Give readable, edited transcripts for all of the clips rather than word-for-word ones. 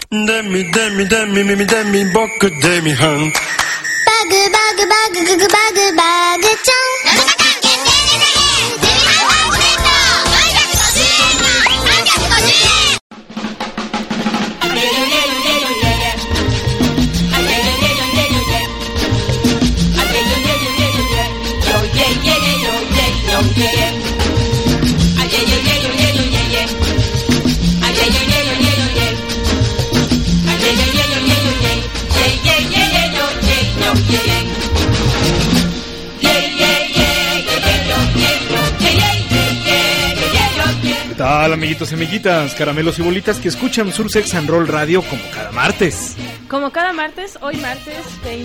¿Qué tal, amiguitos y amiguitas, caramelos y bolitas que escuchan Sursex and Roll Radio como cada martes? Como cada martes, hoy martes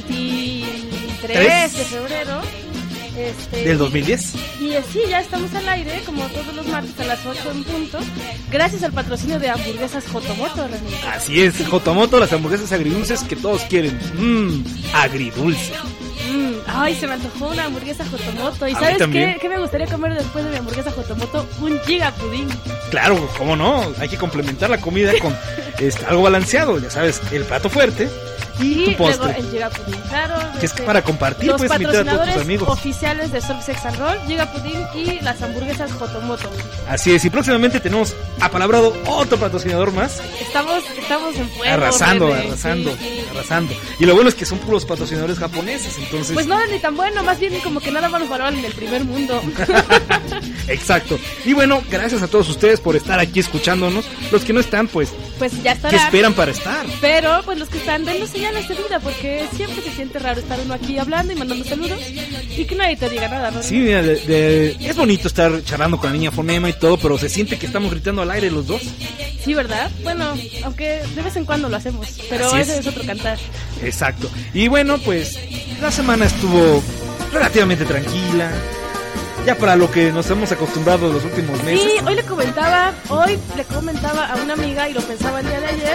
23 de febrero del 2010. Y sí, ya estamos al aire, como todos los martes a las 8 en punto, gracias al patrocinio de hamburguesas Jotomoto, René. Así es, Jotomoto, las hamburguesas agridulces que todos quieren. Agridulce. Ay, se me antojó una hamburguesa Jotomoto. ¿Y sabes qué me gustaría comer después de mi hamburguesa Jotomoto? Un gigapudín. Claro, cómo no, hay que complementar la comida con algo balanceado, ya sabes, el plato fuerte y tu postre. Luego el gigapudín, claro. Que es para compartir, los puedes invitar a todos tus amigos. Oficiales de Sursex and Roll, gigapudín y las hamburguesas Jotomoto. Así es, y próximamente tenemos apalabrado otro patrocinador más. Estamos en fuego. Arrasando. Sí. Y lo bueno es que son puros patrocinadores japoneses, entonces... Pues no, ni tan bueno, más bien como que nada más nos valoran en el primer mundo. Exacto. Y bueno, gracias a todos ustedes por estar aquí escuchándonos. Los que no están, pues ya estarán. ¿Qué esperan para estar? Pero pues los que están, dennos señales de vida, porque siempre se siente raro estar uno aquí hablando y mandando saludos y que nadie te diga nada, ¿no? Sí, mira, es bonito estar charlando con la niña fonema y todo, pero se siente que estamos gritando al aire los dos. Sí, ¿verdad? Bueno, aunque de vez en cuando lo hacemos, pero ese es otro cantar. Exacto. Y bueno, pues la semana estuvo relativamente tranquila, ya para lo que nos hemos acostumbrado los últimos meses. Sí, hoy le comentaba a una amiga, y lo pensaba el día de ayer,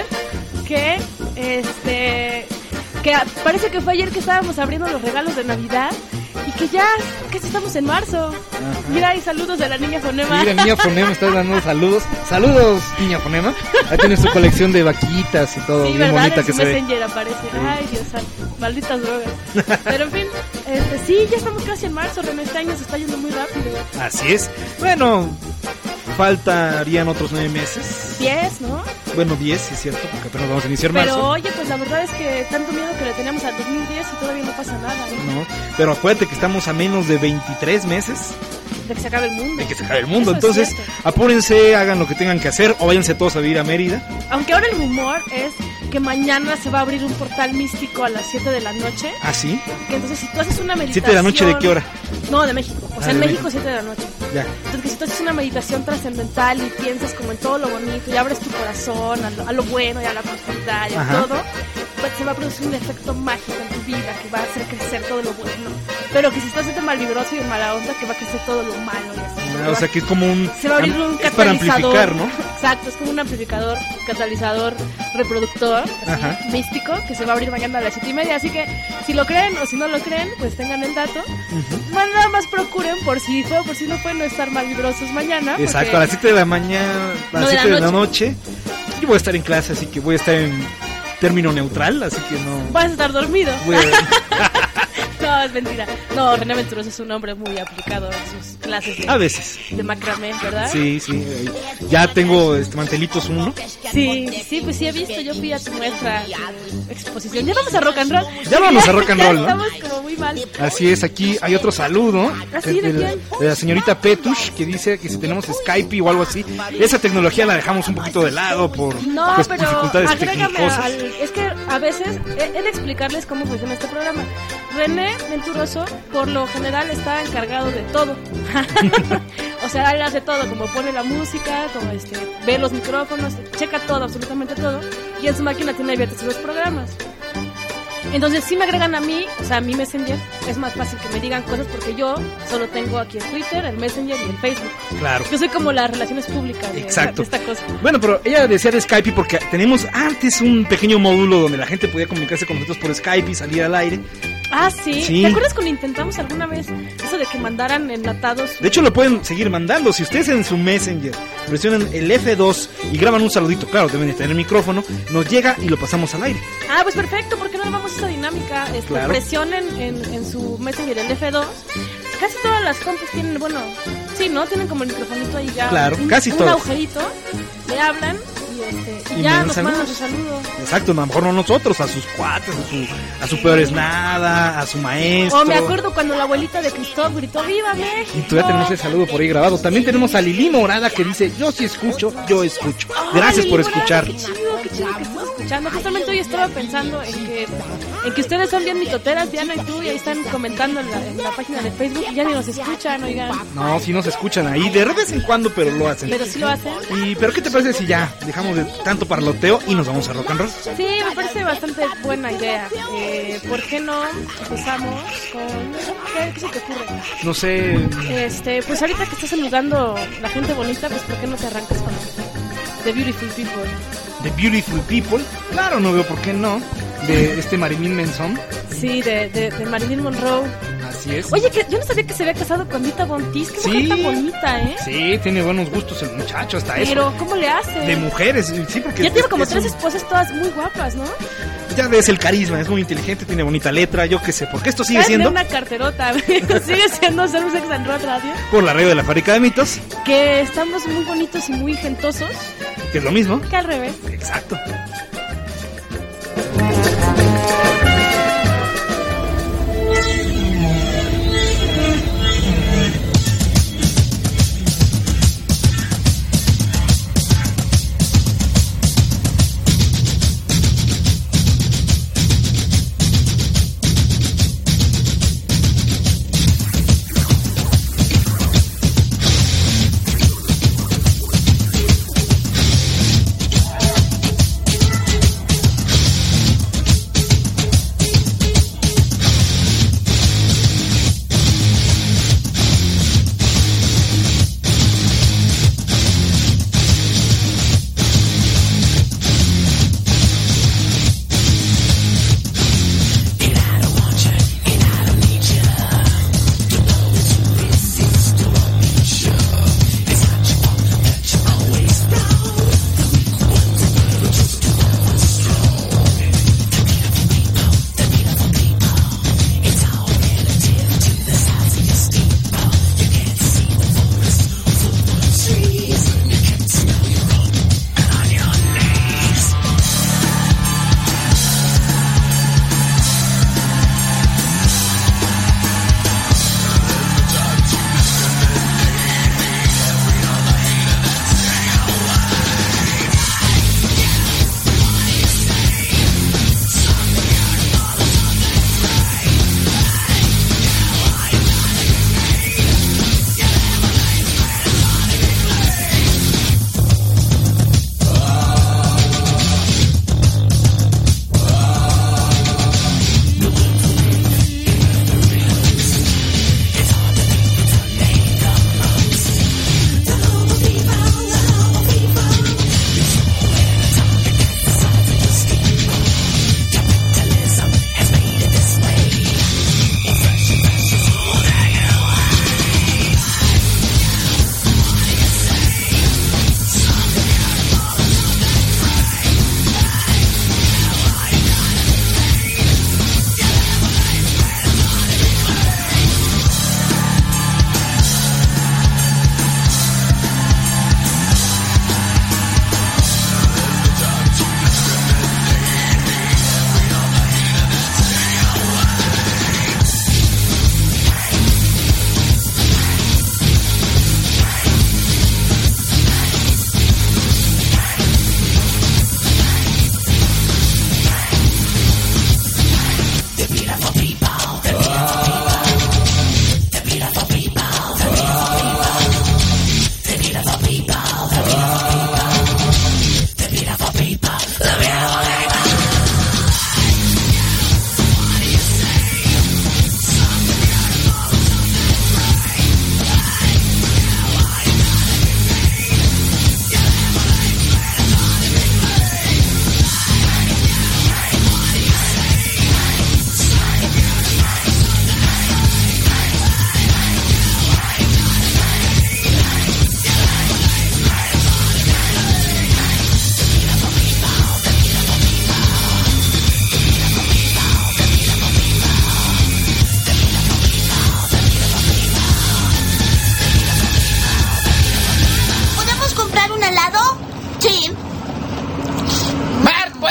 que parece que fue ayer que estábamos abriendo los regalos de Navidad y que ya casi estamos en marzo. Ajá. Mira, hay saludos de la niña fonema. Mira, niña fonema está dando saludos. Saludos, niña fonema. Ahí tienes tu colección de vaquitas y todo, sí, bien ¿verdad? bonita en que su se Messenger ve. Aparece. Sí. Ay, Dios santo, malditas drogas. Pero en fin, sí, ya estamos casi en marzo, René, este año se está yendo muy rápido. Así es. Bueno, faltarían otros 9 meses. 10, ¿no? Bueno, 10, sí es cierto, porque apenas vamos a iniciar marzo. Pero oye, pues la verdad es que tanto miedo que le teníamos al 2010 y todavía no pasa nada, ¿no? Pero acuérdate que estamos a menos de 23 meses de que se acabe el mundo. Eso entonces, apúrense, hagan lo que tengan que hacer o váyanse todos a vivir a Mérida. Aunque ahora el rumor es que mañana se va a abrir un portal místico a las 7 de la noche. ¿Ah, sí? Que entonces si tú haces una meditación... ¿7 de la noche de qué hora? No, de México. O sea, en México 7 de la noche. Ya. Entonces que si tú haces una meditación trascendental y piensas como en todo lo bonito y abres tu corazón a lo bueno y a la prosperidad y a todo, pues se va a producir un efecto mágico en tu vida que va a hacer crecer todo lo bueno. Pero que si estás siendo malvibroso y en mala onda, que va a crecer todo lo malo y así. O sea, que es como un... Se va a abrir un catalizador. Para amplificar, ¿no? Exacto, es como un amplificador, catalizador, reproductor, así, místico, que se va a abrir mañana a las 7:30. Así que si lo creen o si no lo creen, pues tengan el dato. Nada más procuren, por si fue o por si no fue, no estar malvibrosos mañana. Exacto, a las 7 de la mañana, a las 7 de la noche. Yo voy a estar en clase, así que voy a estar en término neutral, así que no... Vas a estar dormido. No, es mentira. No, René Venturoso es un hombre muy aplicado en sus clases a veces de macramé, ¿verdad? Sí, ya tengo mantelitos 1. Sí, pues sí he visto. Yo fui a tu muestra, exposición. Ya vamos a rock and roll. ¿No? Estamos como muy mal. Así es, aquí hay otro saludo. ¿Así de quién? De la señorita Petush, que dice que si tenemos Skype o algo así. Esa tecnología la dejamos un poquito de lado por dificultades técnicas. Es que a veces he de explicarles cómo funciona este programa. René Venturoso, por lo general, está encargado de todo. O sea, él hace todo, como pone la música, como ve los micrófonos, checa todo, absolutamente todo. Y en su máquina tiene abiertos los programas. Entonces, si me agregan a mí, o sea, a mi Messenger, es más fácil que me digan cosas porque yo solo tengo aquí el Twitter, el Messenger y el Facebook. Claro. Yo soy como las relaciones públicas de esta cosa. Bueno, pero ella decía de Skype porque tenemos antes un pequeño módulo donde la gente podía comunicarse con nosotros por Skype y salir al aire. Ah, ¿sí? Sí. ¿Te acuerdas cuando intentamos alguna vez eso de que mandaran enlatados? De hecho, lo pueden seguir mandando. Si ustedes en su Messenger presionan el F2 y graban un saludito, claro, deben de tener micrófono, nos llega y lo pasamos al aire. Ah, pues perfecto, ¿por qué no armamos esa dinámica? Claro. Presionen en su Messenger el F2. Casi todas las compus tienen, bueno, sí, ¿no? Tienen como el microfonito ahí ya. Claro, casi un todas. agujerito, le hablan y Y ya mandan nos mandan saludos. su saludo. Exacto, a lo mejor no nosotros, a sus cuates, a su peor es nada, a su maestro. Oh, me acuerdo cuando la abuelita de Cristóbal gritó ¡Viva México! Y todavía tenemos ese saludo por ahí grabado. También tenemos a Lili Morada que dice, yo sí escucho, yo escucho. Gracias Ay, por Lili Morada, escuchar. Qué chido que estás escuchando. Justamente hoy estaba pensando en que ustedes son bien mitoteras, Diana y tú, y ahí están comentando en la página de Facebook y ya ni nos escuchan, oigan. No, sí nos escuchan ahí de vez en cuando, pero lo hacen. Pero sí lo hacen. Pero ¿qué te parece si ya dejamos de tanto parloteo y nos vamos a rock and roll? Sí, me parece bastante buena idea. ¿Por qué no empezamos con... ¿Qué se te ocurre? No sé, Pues ahorita que estás saludando la gente bonita, pues ¿por qué no te arrancas con The Beautiful People? The Beautiful People. Claro, no veo por qué no. De Marilyn Manson. Sí, de Marilyn Monroe. Así es. Oye, que yo no sabía que se había casado con Dita Von Teese. Qué mujer tan bonita, ¿eh? Sí, tiene buenos gustos el muchacho, hasta eso. Pero, ¿cómo le hace? De mujeres, sí, porque... Ya tiene como 3 esposas todas muy guapas, ¿no? Ya ves el carisma, es muy inteligente, tiene bonita letra, yo qué sé, porque esto sigue siendo... Tiene una carterota, sigue siendo Ser un Sex and Rock Radio. Por la radio de la fábrica de mitos. Que estamos muy bonitos y muy gentosos. Que es lo mismo. Que al revés. Exacto.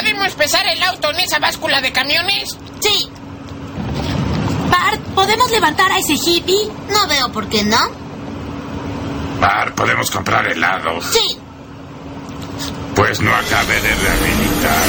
¿Podemos pesar el auto en esa báscula de camiones? Sí. Bart, ¿podemos levantar a ese hippie? No veo por qué no. Bart, ¿podemos comprar helado? Sí. Pues no acabé de rehabilitar.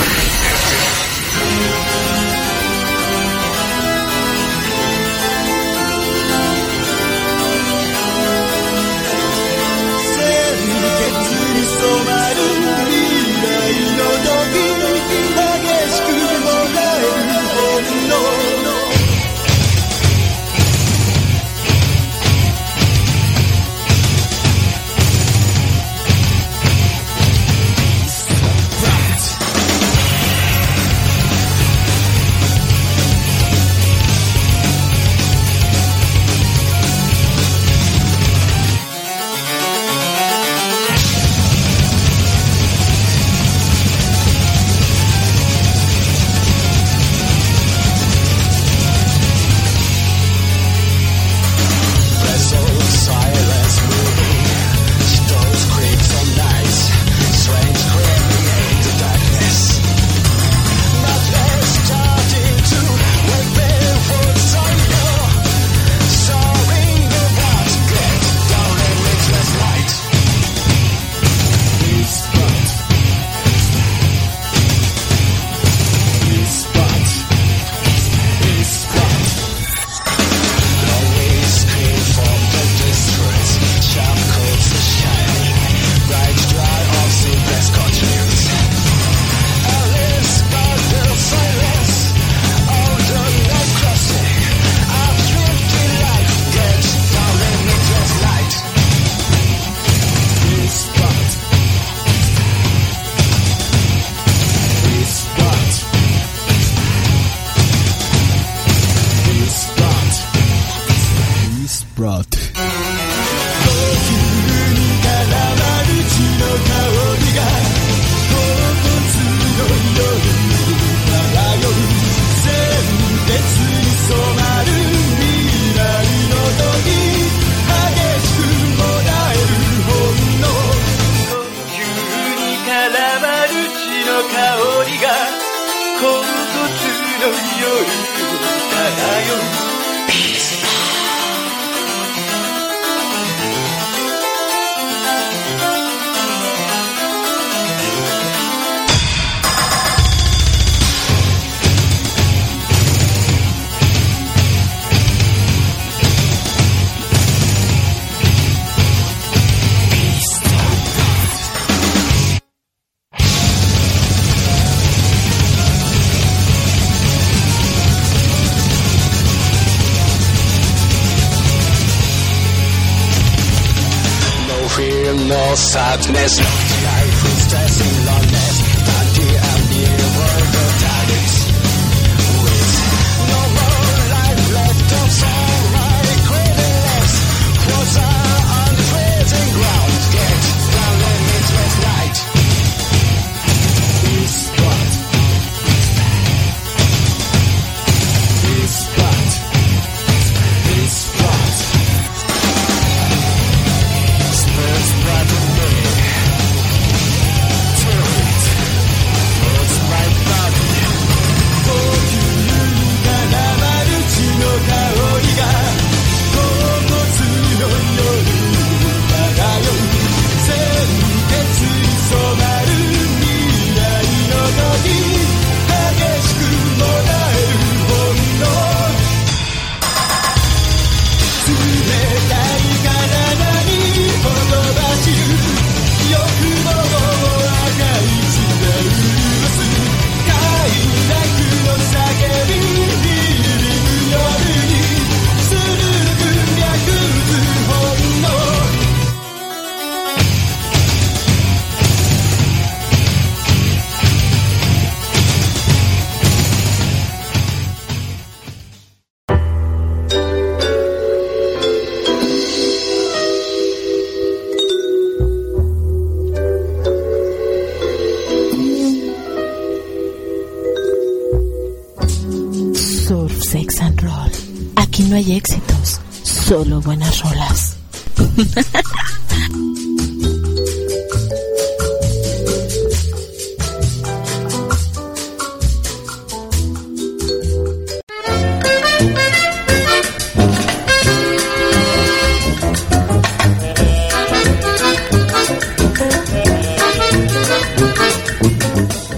No sadness, life is stressing loneliness, dirty and never the targets. With no more life left of sunlight, craving closer on freezing ground, get down limitless light. This spot, this spot, this spot. Spurs bright on me. Till it floats my body. 高級からマルチの香りが甲骨の夜漂う鮮血に染まる未来の時激しく燃える本能冷たい体にほとばしる欲望を赤い血で潤す快楽の叫び響く夜にするく略す本能 Surf, sex and roll. Aquí no hay éxitos, solo buenas rolas.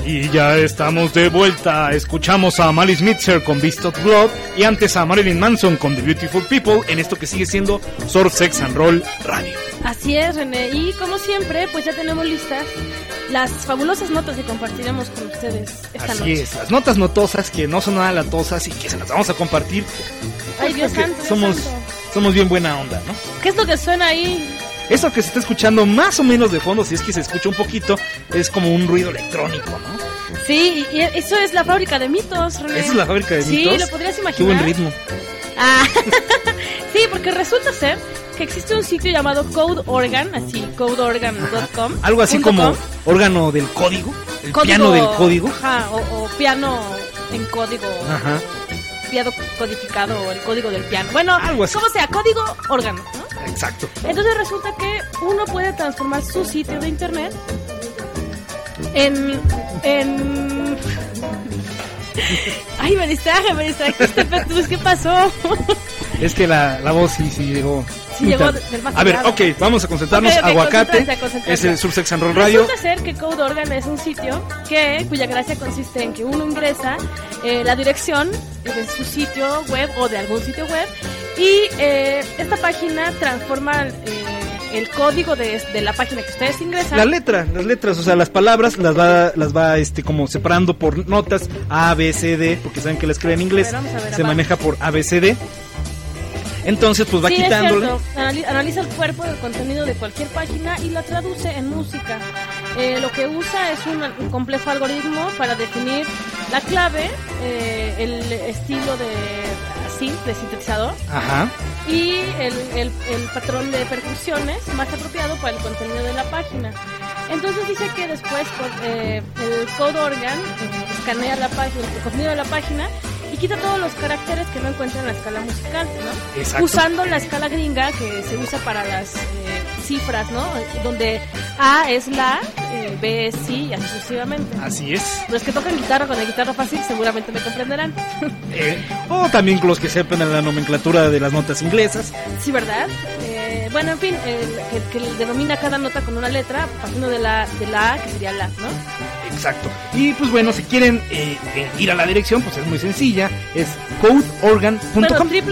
Y ya estamos de vuelta. Escuchamos a Malice Mizer con Beast of Blood y antes a Marilyn Manson con The Beautiful People en esto que sigue siendo Sword Sex and Roll Radio. Así es, René. Y como siempre, pues ya tenemos listas las fabulosas notas que compartiremos con ustedes esta Así noche. es, las notas notosas que no son nada latosas y que se las vamos a compartir. Ay, Dios Porque santo, Dios somos, santo. somos bien buena onda, ¿no? ¿Qué es lo que suena ahí? Eso que se está escuchando más o menos de fondo, si es que se escucha un poquito, es como un ruido electrónico, ¿no? Sí, y eso es la fábrica de mitos, René. Esa es la fábrica de mitos. Sí, lo podrías imaginar. Qué buen ritmo. Ah, sí, porque resulta ser que existe un sitio llamado Code Organ, así, codeorgan.com. Algo así como órgano del código, el piano del código. Ajá, o piano en código. Ajá. Piano codificado, o el código del piano. Bueno, algo así. como sea, código órgano, ¿no? Exacto. Entonces resulta que uno puede transformar su sitio de internet en... Ay, me distrajiste, Petrus, ¿qué pasó? Es que la voz sí llegó. Sí, llegó del más A ver, allá. ok, vamos a concentrarnos. Ok, Aguacate concéntrate. es el Subsex and Roll Radio. Resulta ser que Code Organ es un sitio cuya gracia consiste en que uno ingresa la dirección de su sitio web o de algún sitio web y esta página transforma el código de la página que ustedes ingresan. Las letras, o sea, las palabras las va como separando por notas A, B, C, D, porque saben que la escriben en inglés, A ver, se maneja por A, B, C, D. Entonces, pues va sí, quitándole. es cierto. Analiza el cuerpo del contenido de cualquier página y la traduce en música. Lo que usa es un complejo algoritmo para definir la clave, el estilo de sintetizador. Ajá. Y el patrón de percusiones más apropiado para el contenido de la página. Entonces dice que después el Code Organ escanea la página, el contenido de la página y quita todos los caracteres que no encuentra en la escala musical, ¿no? Exacto. Usando la escala gringa que se usa para las cifras, ¿no? Donde A es la, B es si y así sucesivamente. Así es. Los que tocan guitarra con la guitarra fácil seguramente me comprenderán. O también los que sepan la nomenclatura de las notas inglesas. Sí, ¿verdad? Bueno, en fin, que denomina cada nota con una letra, partiendo de la A, que sería la, ¿no? Exacto. Y pues bueno, si quieren ir a la dirección, pues es muy sencilla. Es codeorgan.com.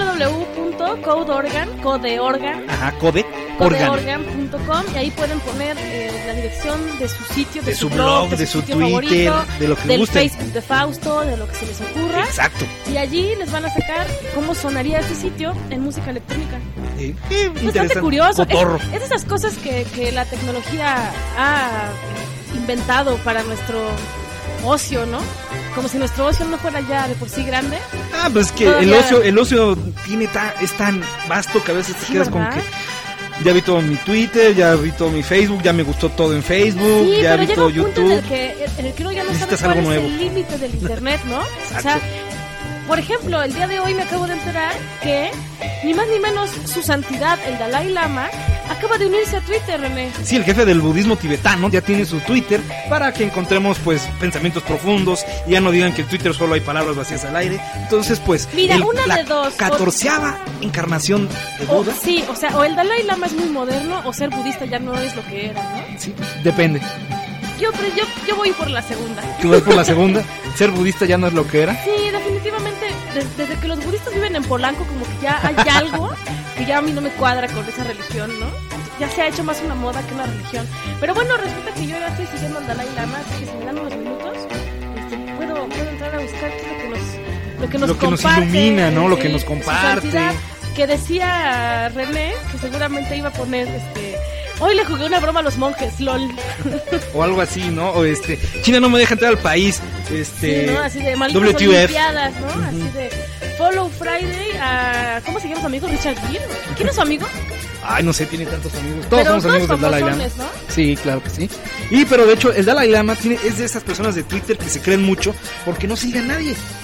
www.codeorgan.com. Ajá, codeorgan.com. Y ahí pueden poner la dirección de su sitio, de su blog, de su sitio Twitter, favorito, de lo que del gusten. Facebook de Fausto, de lo que se les ocurra. Exacto. Y allí les van a sacar cómo sonaría ese sitio en música electrónica. Bastante Interesante. curioso. Cotorro. Es de esas cosas que la tecnología ha inventado para nuestro ocio, ¿no? Como si nuestro ocio no fuera ya de por sí grande. Ah, pues que Todavía... el ocio es tan vasto que a veces te Sí, quedas ¿verdad? con que ya vi todo mi Twitter, ya vi todo mi Facebook, ya me gustó todo en Facebook, Sí, ya pero vi llega todo un punto YouTube. en el que uno ya no sabe Necesitas cuál algo es nuevo. el límite del internet, ¿no? O sea, Exacto. por ejemplo, el día de hoy me acabo de enterar que ni más ni menos su santidad, el Dalai Lama, acaba de unirse a Twitter, René. Sí, el jefe del budismo tibetano ya tiene su Twitter para que encontremos pues pensamientos profundos y ya no digan que en Twitter solo hay palabras vacías al aire. Entonces pues Mira, una la de dos. 14ª encarnación de Buda. Sí, o sea, o el Dalai Lama es muy moderno o ser budista ya no es lo que era, ¿no? Sí, depende. Yo voy por la segunda. ¿Tú vas por la segunda? ¿Ser budista ya no es lo que era? Sí, definitivamente, desde que los budistas viven en Polanco, como que ya hay algo que ya a mí no me cuadra con esa religión, ¿no? Ya se ha hecho más una moda que una religión. Pero bueno, resulta que yo ya estoy siguiendo al Dalai Lama, así que si me dan unos minutos, puedo entrar a buscar qué es lo que nos comparte, ilumina, ¿no? Lo sí, que nos su comparte. santidad, que decía René, que seguramente iba a poner, hoy le jugué una broma a los monjes, lol. O algo así, ¿no? O China no me deja entrar al país. Sí, ¿no? Así de malditas WTF. olimpiadas, ¿no? Así de Follow Friday a... ¿Cómo se llama su amigo? Richard Gere. ¿Quién es su amigo? Ay, no sé, tiene tantos amigos. Todos Pero somos amigos del Dalai Lama. famosones, ¿no? Sí, claro que sí. Y pero de hecho, el Dalai Lama es de esas personas de Twitter que se creen mucho porque no sigue a nadie.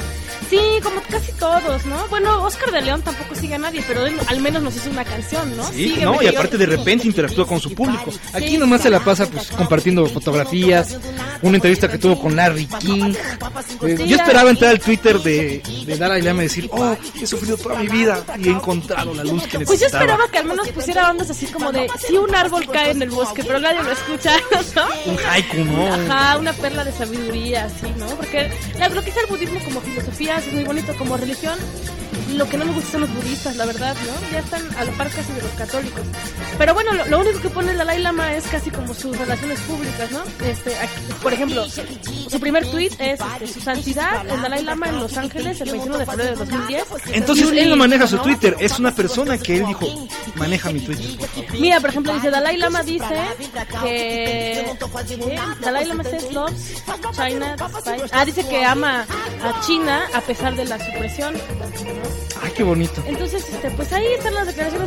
Sí, como casi todos, ¿no? Bueno, Oscar de León tampoco sigue a nadie, pero él al menos nos hizo una canción, ¿no? Sí, Sígueme, no, y que aparte yo- de repente interactúa con su público. Aquí Sí. nomás se la pasa pues compartiendo fotografías, una entrevista que tuvo con Larry King. Yo esperaba entrar al Twitter de Dalai Lama y decir, oh, he sufrido toda mi vida y he encontrado la luz que necesitaba. Pues yo esperaba que al menos pusiera ondas así como de, si un árbol cae en el bosque, pero nadie lo escucha, ¿no? Un haiku, ¿no? Ajá, una perla de sabiduría, así, ¿no? Porque lo que es el budismo como filosofía es muy bonito, como religión. Lo que no me gusta son los budistas, la verdad, ¿no? Ya están a la par casi de los católicos. Pero bueno, lo único que pone el Dalai Lama es casi como sus relaciones públicas, ¿no? Aquí, por ejemplo, su primer tweet es su santidad, el Dalai Lama en Los Ángeles, el 21 de febrero de 2010. Entonces Y él no maneja su ¿no? Twitter, es una persona que él dijo, maneja mi Twitter. Mira, por ejemplo, dice Dalai Lama dice que Dalai Lama says loves China. Dice que ama a China a pesar de la supresión. Ay, qué bonito. Entonces, pues ahí están las declaraciones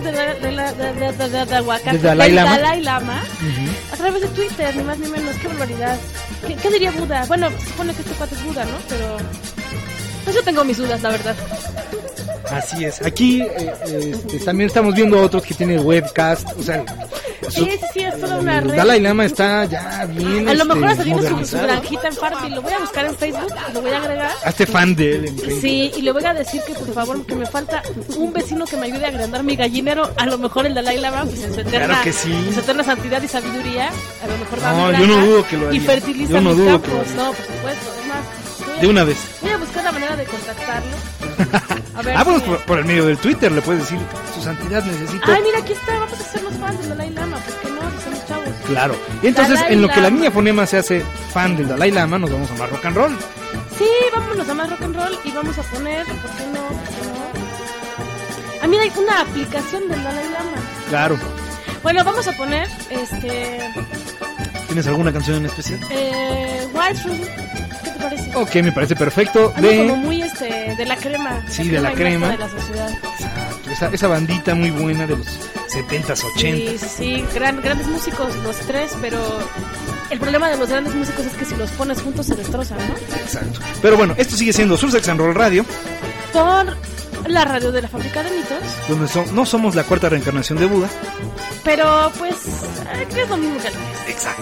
de Aguacate, ¿De Dalai del Lama? Dalai Lama a través de Twitter, ni más ni menos. Qué barbaridad. ¿Qué diría Buda? Bueno, se supone que este cuate es Buda, ¿no? Pero pues yo tengo mis dudas, la verdad. Así es. Aquí también estamos viendo otros que tienen webcast, o sea, Sí, es toda una red. Dalai Lama está ya bien A lo mejor hasta tiene su modernizado. granjita en Farmville. Lo voy a buscar en Facebook, lo voy a agregar. Hazte fan de él en Facebook. Sí, y le voy a decir que por favor, que me falta un vecino que me ayude a agrandar mi gallinero. A lo mejor el Dalai Lama, pues en su eterna, Claro que sí. en su eterna santidad y sabiduría, a lo mejor va a mi No, granja yo no dudo que lo y haría. fertiliza Yo no mis dudo que lo campos. haría. No, por supuesto. Es más, De una vez. voy a buscar la manera de contactarlo. A ver Bueno, si- por el medio del Twitter le puedes decir, su santidad necesito. Ay, mira, aquí está. Vamos a hacernos fans del Dalai Lama. ¿Por qué no? Si somos chavos. Claro. Y entonces, Dalai en lo que la Lama. niña fonema se hace fan del Dalai Lama, nos vamos a más rock and roll. Sí, vámonos a más rock and roll y vamos a poner, ¿por qué no? ¿Por qué no? Ah, mira, hay una aplicación del Dalai Lama. Claro. Bueno, vamos a poner, ¿Tienes alguna canción en especial? Wild Room. ¿Qué te parece? Ok, me parece perfecto. Algo como De muy, de la crema. Sí, de la crema. De la sociedad. esa bandita muy buena de los 70s, 80s. Sí, grandes músicos los tres, pero el problema de los grandes músicos es que si los pones juntos se destrozan, ¿no? Exacto. Pero bueno, esto sigue siendo Sursex and Roll Radio, Por la radio de la fábrica de mitos, donde no somos la cuarta reencarnación de Buda. pero pues es lo mismo que el resto. Exacto.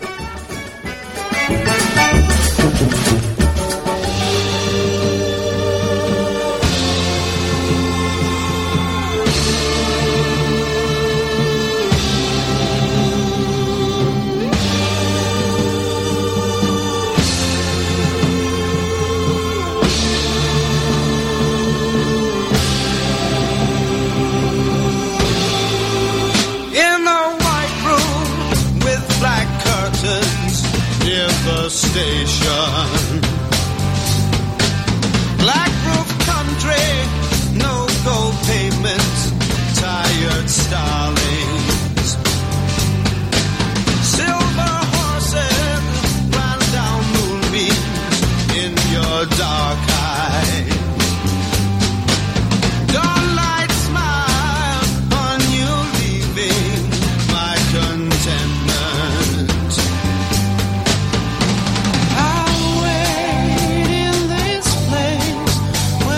In a white room with black curtains near the station. Black roof country, no gold pavement, tired starlings. Silver horses ran down moonbeams in your dark eyes. Dawnlight smile on you leaving my contentment. I'll wait in this place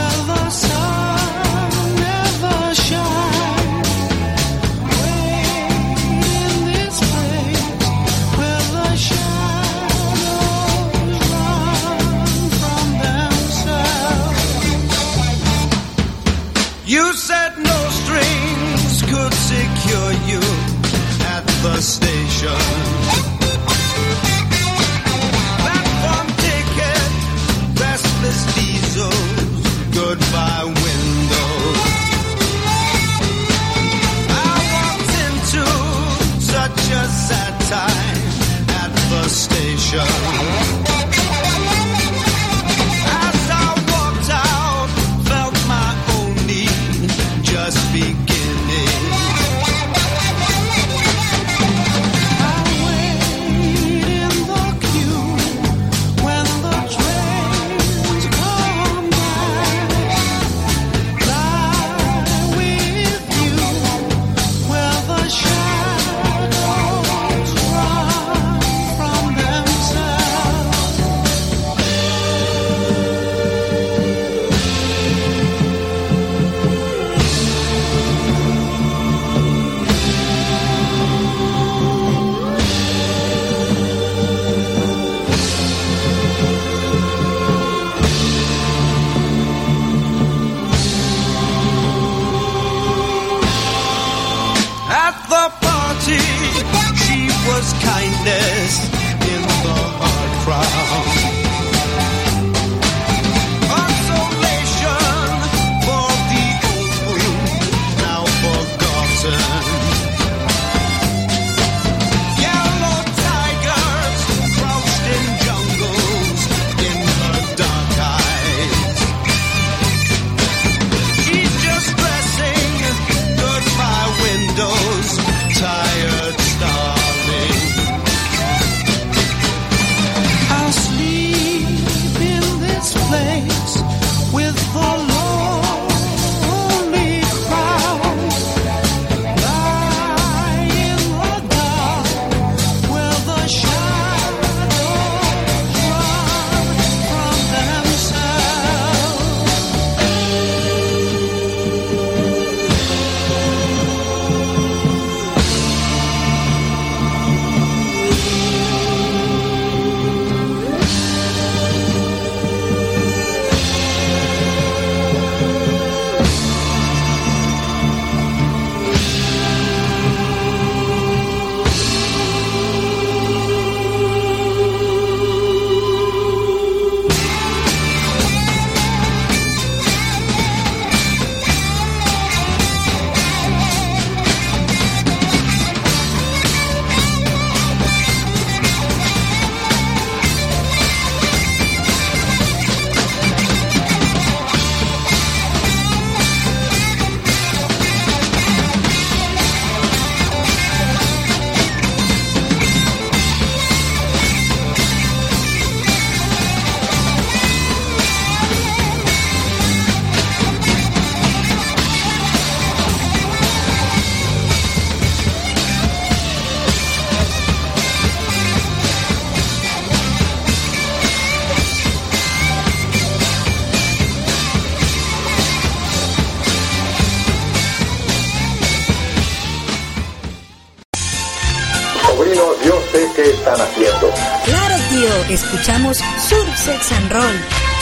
están haciendo. Claro, tío, escuchamos Surf Sex and Roll.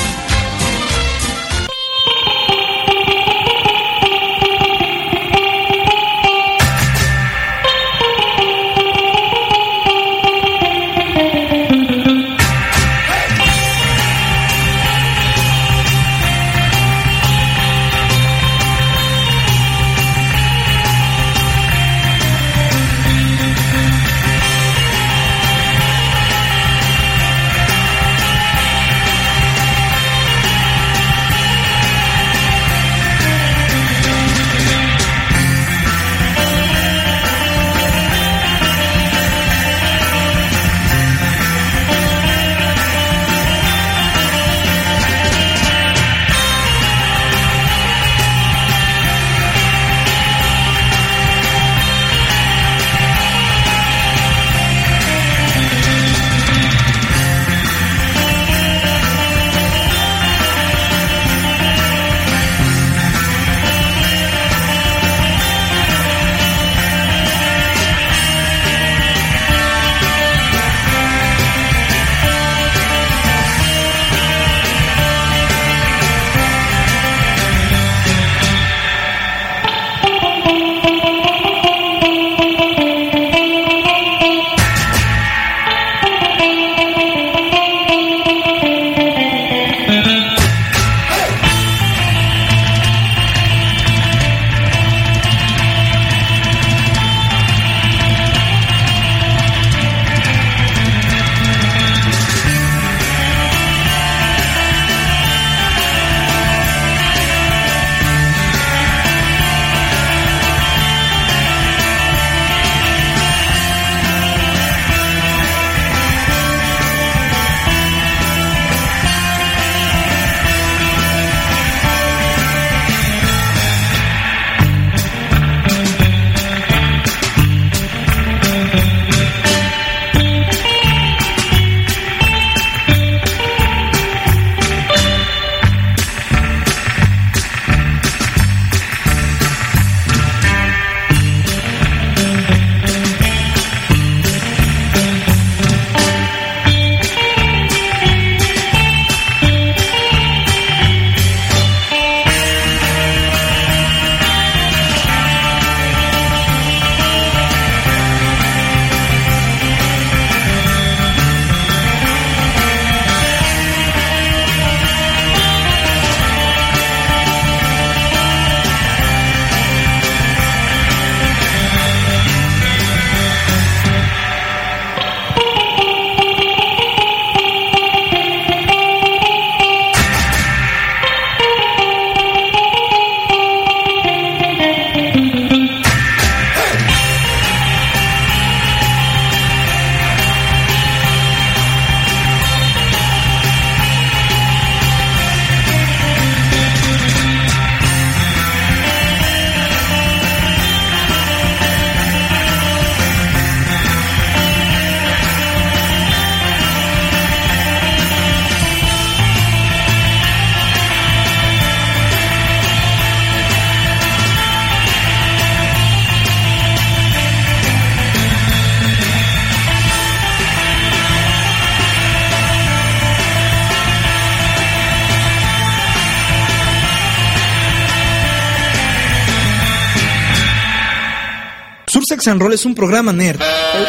Surf Sex and Roll es un programa nerd.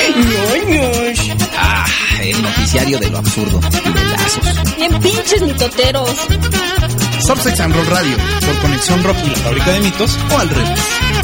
El noticiario de lo absurdo y de lazos. Bien pinches mitoteros. Surf Sex and Roll Radio, por Conexión Rock y la Fábrica de Mitos, o al revés.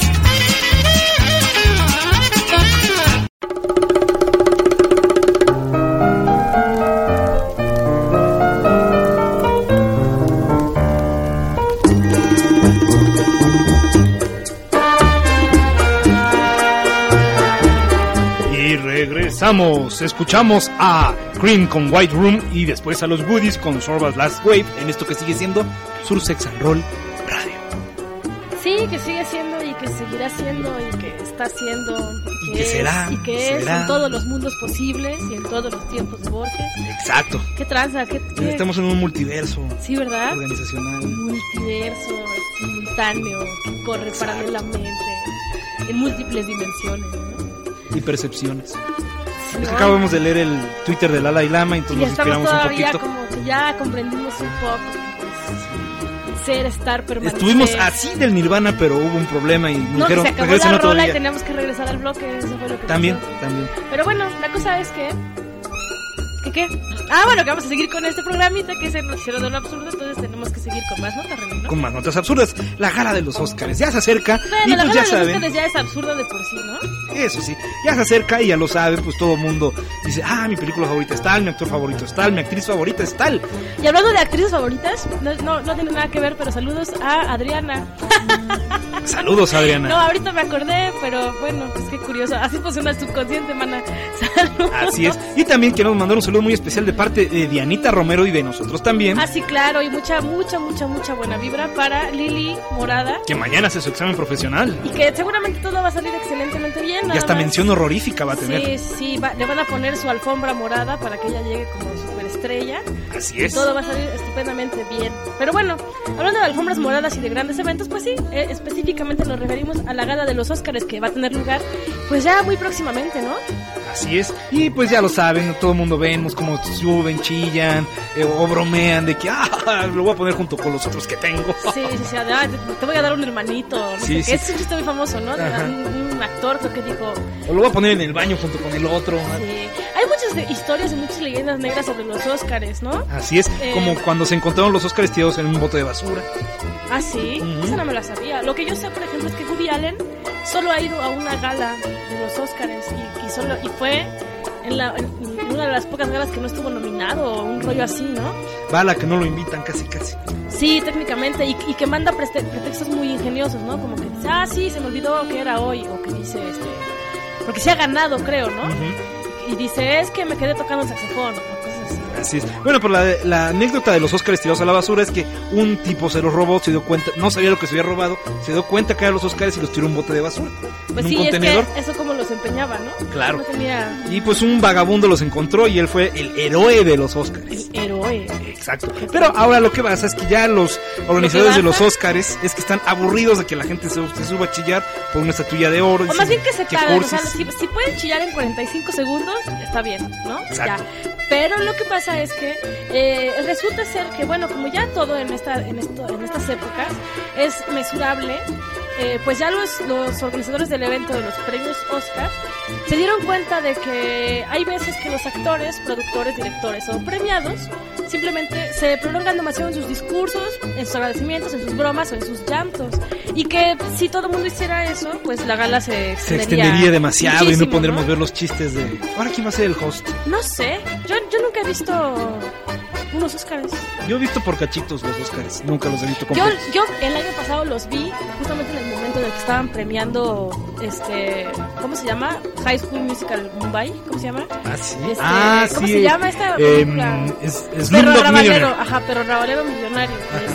Escuchamos a Cream con White Room y después a los Goodies con Sorba's Last Wave en esto que sigue siendo Surf Sex and Roll Radio. Sí, que sigue siendo y que seguirá siendo y que está siendo y que será y que es en todos los mundos posibles y en todos los tiempos de Borges. Exacto. ¿Qué tranza? ¿Qué? Estamos en un multiverso. Sí, ¿verdad? Organizacional. Un multiverso simultáneo que corre paralelamente en múltiples dimensiones, ¿no? Y percepciones. Es que acabamos de leer el Twitter de Dalai Lama y entonces y nos estamos inspiramos un todavía poquito. como que ya comprendimos un poco pues, ser, estar, permanecer. Estuvimos así del Nirvana, pero hubo un problema y No, dijeron, se acabó regresen la otro rola día. y teníamos que regresar al bloque, eso fue lo que También. pasó. Pero bueno, la cosa es que ¿qué? Bueno, que vamos a seguir con este programita que es el noticiero de lo absurdo, entonces tenemos que seguir con más notas, René, ¿no? Con más notas absurdas. La gala de los Óscares ya se acerca. Bueno, y la pues gala ya de los saben. Óscares ya es absurda de por sí, ¿no? Eso sí, ya se acerca y ya lo saben, pues todo el mundo dice, mi película favorita es tal, mi actor favorito es tal, mi actriz favorita es tal. Y hablando de actrices favoritas, no tiene nada que ver, pero saludos a Adriana. Saludos, Adriana. No, ahorita me acordé, pero bueno, pues qué curioso. Así funciona el subconsciente, mana. Saludos. Así es. Y también queremos mandar un saludo muy especial de parte de Dianita Romero y de nosotros también. Sí, claro, y mucha buena vibra para Lili Morada. Que mañana hace su examen profesional. Y que seguramente todo va a salir excelentemente bien. Y hasta mención honorífica va a tener. Sí, le van a poner su alfombra morada para que ella llegue como superestrella. Así es. Todo va a salir estupendamente bien. Pero bueno, hablando de alfombras moradas y de grandes eventos, pues sí, específicamente nos referimos a la gala de los Óscares que va a tener lugar pues ya muy próximamente, ¿no? Así es, y pues ya lo saben, todo el mundo vemos cómo suben, chillan o bromean de que lo voy a poner junto con los otros que tengo. Sí, te voy a dar un hermanito, no sé qué. Es un chiste muy famoso, ¿no? Un actor creo que dijo... O lo voy a poner en el baño junto con el otro. Sí, hay muchas historias y muchas leyendas negras sobre los Óscares, ¿no? Así es, como cuando se encontraron los Óscares tirados en un bote de basura. Ah, sí, esa no me la sabía. Lo que yo sé, por ejemplo, es que Woody Allen solo ha ido a una gala de los Óscares y fue en una de las pocas galas que no estuvo nominado o un rollo así, ¿no? Va a la que no lo invitan casi. Sí, técnicamente, y que manda pretextos muy ingeniosos, ¿no? Como que dice, sí, se me olvidó que era hoy, o que dice, porque se ha ganado, creo, ¿no? Y dice, es que me quedé tocando el saxofón, o cosas así. Así es. Bueno, pues la anécdota de los Óscares tirados a la basura es que un tipo se los robó, se dio cuenta, no sabía lo que se había robado, se dio cuenta que eran los Óscares y los tiró en un bote de basura. Pues en sí, un contenedor. Es que eso como los empeñaba, ¿no? Claro. No tenía... Y pues un vagabundo los encontró y él fue el héroe de los Óscares. El héroe. Exacto. Pero ahora lo que pasa es que ya los organizadores de los Óscares es que están aburridos de que la gente se suba a chillar por una estatuilla de oro. O más bien que se tarden, o sea, cursis. si pueden chillar en 45 segundos, está bien, ¿no? Exacto. Ya. Pero lo que pasa es que resulta ser que, bueno, como ya todo en estas épocas es mesurable, pues ya los organizadores del evento de los premios Oscar se dieron cuenta de que hay veces que los actores, productores, directores o premiados simplemente se prolongan demasiado en sus discursos, en sus agradecimientos, en sus bromas o en sus llantos. Y que si todo el mundo hiciera eso, pues la gala se extendería demasiado y no podremos ¿no? ver los chistes de... ¿Ahora quién va a ser el host? No sé, yo nunca he visto unos Óscares. Yo he visto por cachitos los Óscares, nunca los he visto completos. Yo el año pasado los vi justamente en el momento en el que estaban premiando ¿cómo se llama? High School Musical Mumbai, ¿cómo se llama? Sí. ¿Cómo se llama esta película? Perro Rabalero, Perro Rabalero Millonario.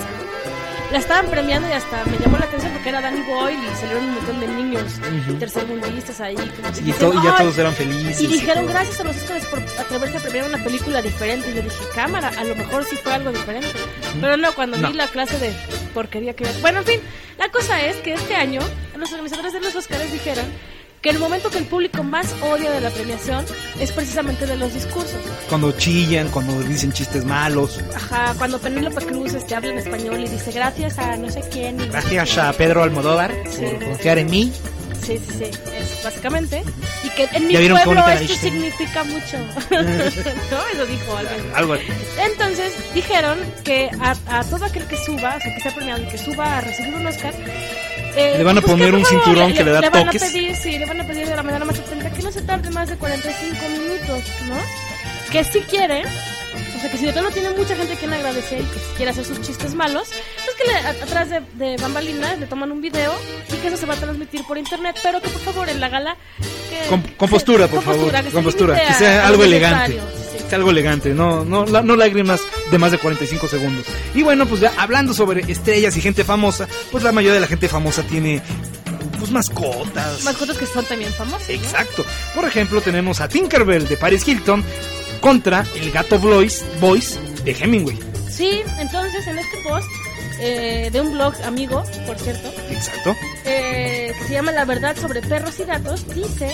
La estaban premiando y hasta me llamó la atención porque era Danny Boyle y salieron un montón de niños tercermundistas ahí. Y ya todos eran felices. Y dijeron, gracias a los Óscares por atreverse a premiar una película diferente. Y yo dije, cámara, a lo mejor sí fue algo diferente. Pero no, cuando vi la clase de porquería que... Bueno, en fin, la cosa es que este año los organizadores de los Óscares dijeron que el momento que el público más odia de la premiación es precisamente de los discursos. Cuando chillan, cuando dicen chistes malos. Ajá, cuando Penélope Cruz habla en español y dice gracias a no sé quién. Gracias a Pedro Almodóvar por confiar en mí. Sí, es básicamente. Y que en mi pueblo esto significa mucho. ¿No? Eso dijo algo así. Entonces dijeron que a todo aquel que suba, o sea, que sea premiado y que suba a recibir un Oscar, le van a poner un cinturón que le da toques. Le van a pedir de la manera más atenta que no se tarde más de 45 minutos, ¿no? Que si quiere, o sea, que si de todo tiene mucha gente a quien agradecer y que si quiere hacer sus chistes malos, pues que atrás de bambalinas le toman un video y que eso se va a transmitir por internet, pero que por favor en la gala... Con postura, por favor, con postura, que sea algo elegante. Algo elegante, no lágrimas de más de 45 segundos. Y bueno, pues ya hablando sobre estrellas y gente famosa, pues la mayoría de la gente famosa tiene pues mascotas que son también famosas, ¿no? Exacto. Por ejemplo, tenemos a Tinkerbell de Paris Hilton contra el gato Boyce de Hemingway. Sí, entonces en este post de un blog amigo, por cierto, exacto, que se llama La Verdad sobre Perros y Gatos, dice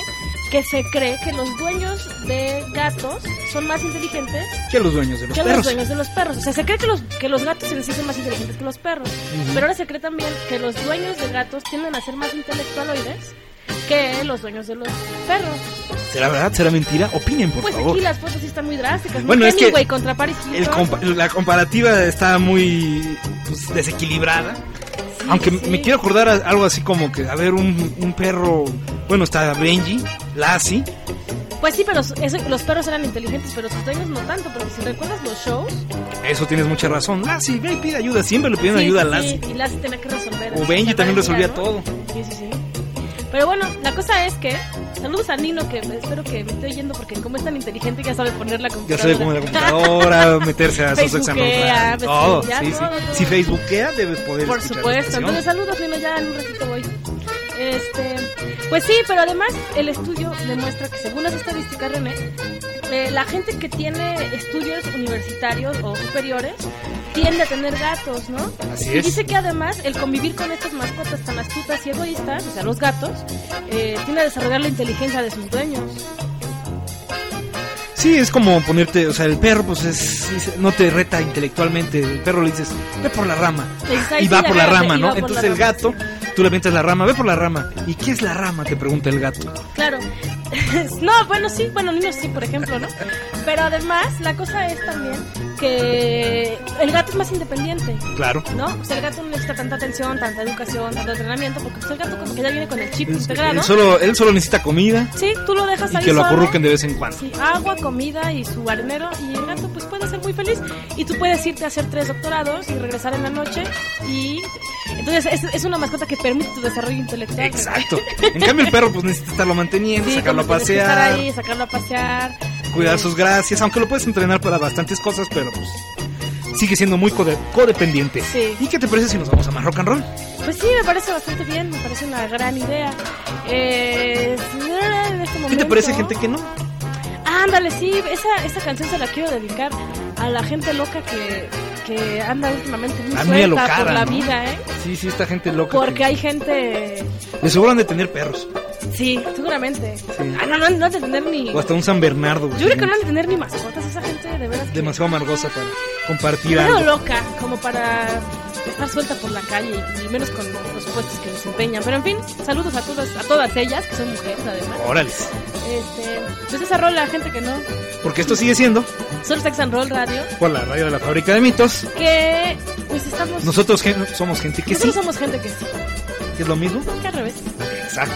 que se cree que los dueños de gatos son más inteligentes que los dueños de los que perros. los dueños de los perros. O sea, se cree que los gatos en sí son más inteligentes que los perros. Pero ahora se cree también que los dueños de gatos tienden a ser más intelectualoides que los dueños de los perros. ¿Será verdad? ¿Será mentira? Opinen, por pues favor. Aquí las fotos sí están muy drásticas. Bueno, es que contra Paris Hilton. la comparativa está muy desequilibrada. Sí, aunque sí. Me quiero acordar algo así como que, a ver, un perro... Bueno, está Benji, Lassie. Pues sí, pero los perros eran inteligentes, pero sus dueños no tanto, porque si recuerdas los shows... Eso tienes mucha razón. Lassie, ve y pide ayuda. Siempre le piden ayuda a Lassie. Sí, y Lassie tenía que resolver. O Benji también resolvía todo. Sí. Pero bueno, la cosa es que... Saludos a Nino, que espero que me esté oyendo, porque como es tan inteligente ya sabe poner la computadora. Ya sabe cómo la computadora, meterse a sus Facebookea, todo. ya, Sí. Si Facebookea, debes poder por escuchar supuesto. Entonces, saludos, Nino, ya en un ratito voy. Pues sí, pero además el estudio demuestra que según las estadísticas, René, la gente que tiene estudios universitarios o superiores tiende a tener gatos, ¿no? Así y es. dice que además el convivir con estas mascotas tan astutas y egoístas, o sea, los gatos, tiende a desarrollar la inteligencia de sus dueños. Sí, es como ponerte, o sea, el perro pues no te reta intelectualmente, el perro le dices, ve por la rama, exacto, y va por la rama, ¿no? por Entonces la el gato, tú le avientas la rama, ve por la rama, ¿y qué es la rama? Te pregunta el gato. Claro, no, bueno, niños sí, por ejemplo, ¿no? Pero además, la cosa es también que el gato es más independiente. Claro. ¿No? O sea, el gato no necesita tanta atención, tanta educación, tanto entrenamiento, porque pues el gato como que ya viene con el chip integrado. Él solo necesita comida. Sí, tú lo dejas ahí y que lo solo. acurruquen de vez en cuando. Sí, agua, comida y su arenero, y el gato pues puede ser muy feliz. Y tú puedes irte a hacer 3 doctorados y regresar en la noche, y entonces es una mascota que permite tu desarrollo intelectual. Exacto. En cambio el perro pues necesita estarlo manteniendo, sí, sacarlo a pasear. Estar ahí, sacarlo a pasear. Cuidar sus gracias, aunque lo puedes entrenar para bastantes cosas, pero pues sigue siendo muy codependiente. Sí. ¿Y qué te parece si nos vamos a más rock and roll? Pues sí, me parece bastante bien, me parece una gran idea. En este momento... ¿Qué te parece gente que no? Ándale, sí, esa canción se la quiero dedicar a la gente loca que anda últimamente muy suelta alocada, por la ¿no? vida, ¿eh? Sí, esta gente loca. Porque hay gente... Le sobran de tener perros. Sí, seguramente. Sí. No han de tener ni... O hasta un San Bernardo. Yo creo que no han de tener ni mascotas, esa gente de veras. Demasiado amargosa para compartir algo. algo. Loca, como para estar suelta por la calle y menos con los puestos que desempeñan. Pero en fin, saludos a todas ellas, que son mujeres además. Órales. Pues esa rola, gente que no. Porque esto sigue siendo Sur Sex and Roll Radio. Por la radio de la Fábrica de Mitos. Que pues estamos... Nosotros somos gente que Nosotros sí. somos gente que sí. ¿Que es lo mismo? Que al revés. Exacto.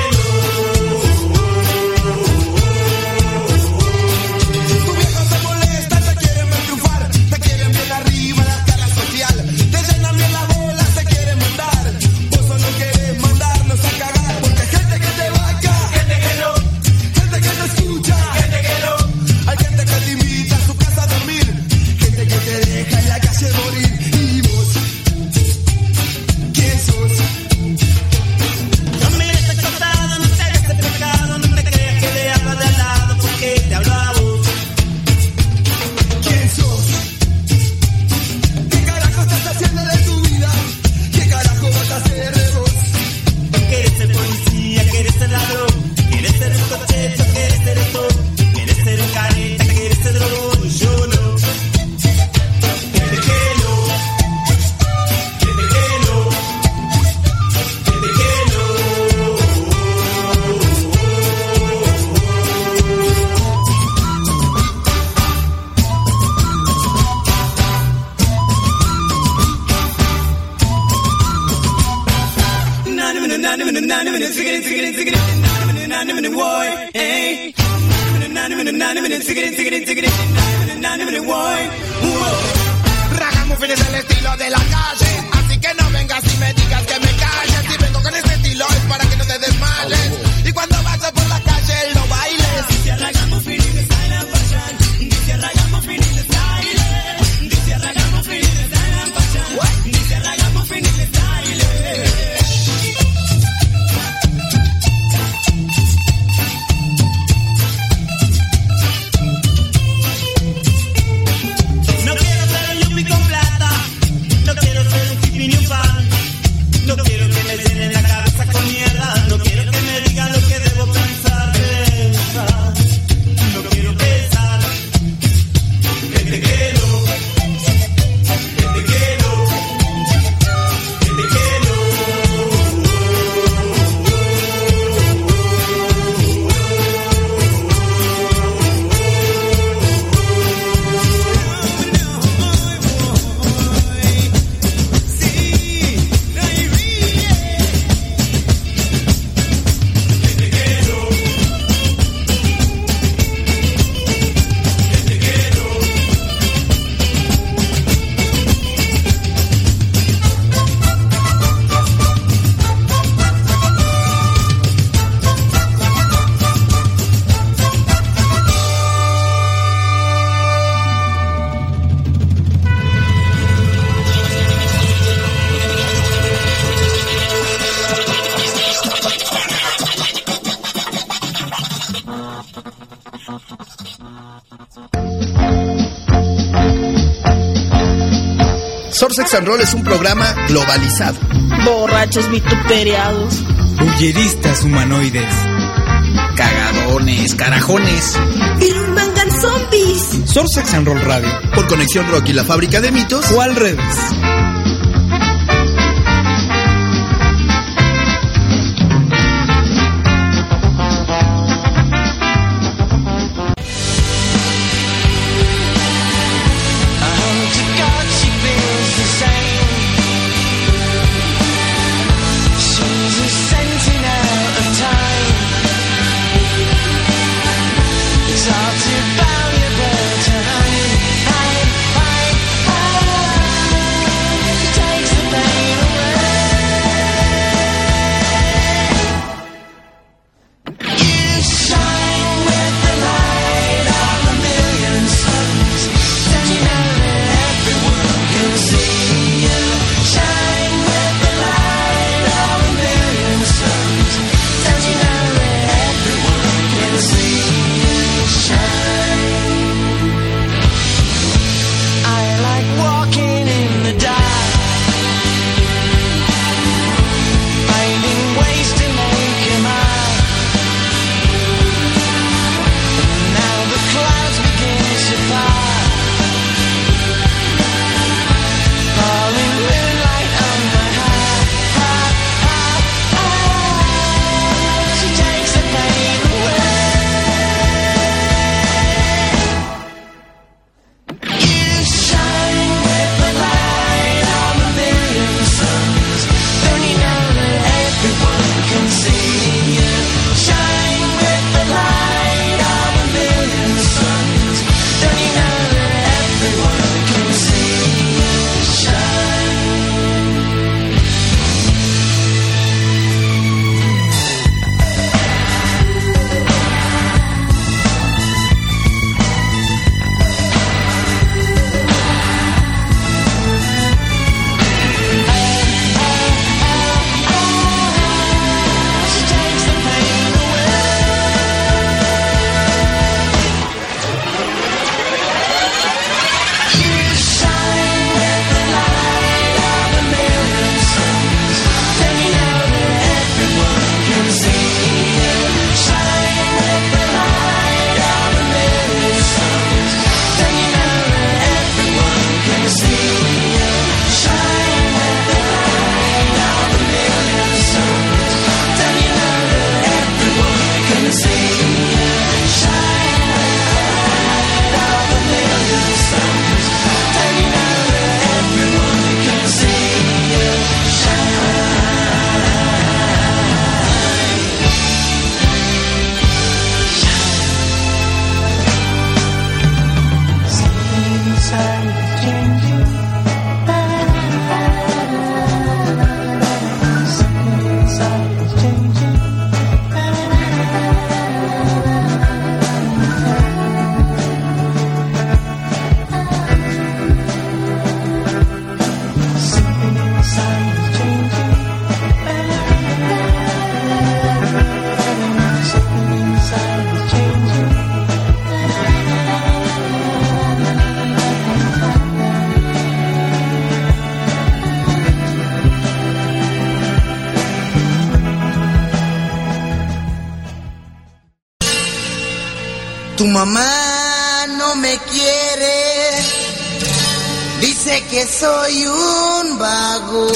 Tu viejo se molesta Ragamuffin es el estilo de la calle, así que no vengas y me digas que me calles. Si vengo con este estilo es para que no te desmayes. Y cuando vayas por la calle lo bailes. Dice Ragamuffin in the style and fashion. Dice Ragamuffin in the style. Dice Ragamuffin in the style and fashion. Dice Ragamuffin in the style. No quiero que me llenen la cabeza con mierda. No quiero que me digan lo que debo pensar. No quiero pensar. Que te quiero. Que te quiero. Que te quiero. Sex and Roll es un programa globalizado. Borrachos vituperiados. Bulleristas humanoides. Cagadones, carajones. Mangan zombies. Sex and Roll Radio. Por Conexión Rock y la Fábrica de Mitos. O al revés. Tu mamá no me quiere, dice que soy un vago,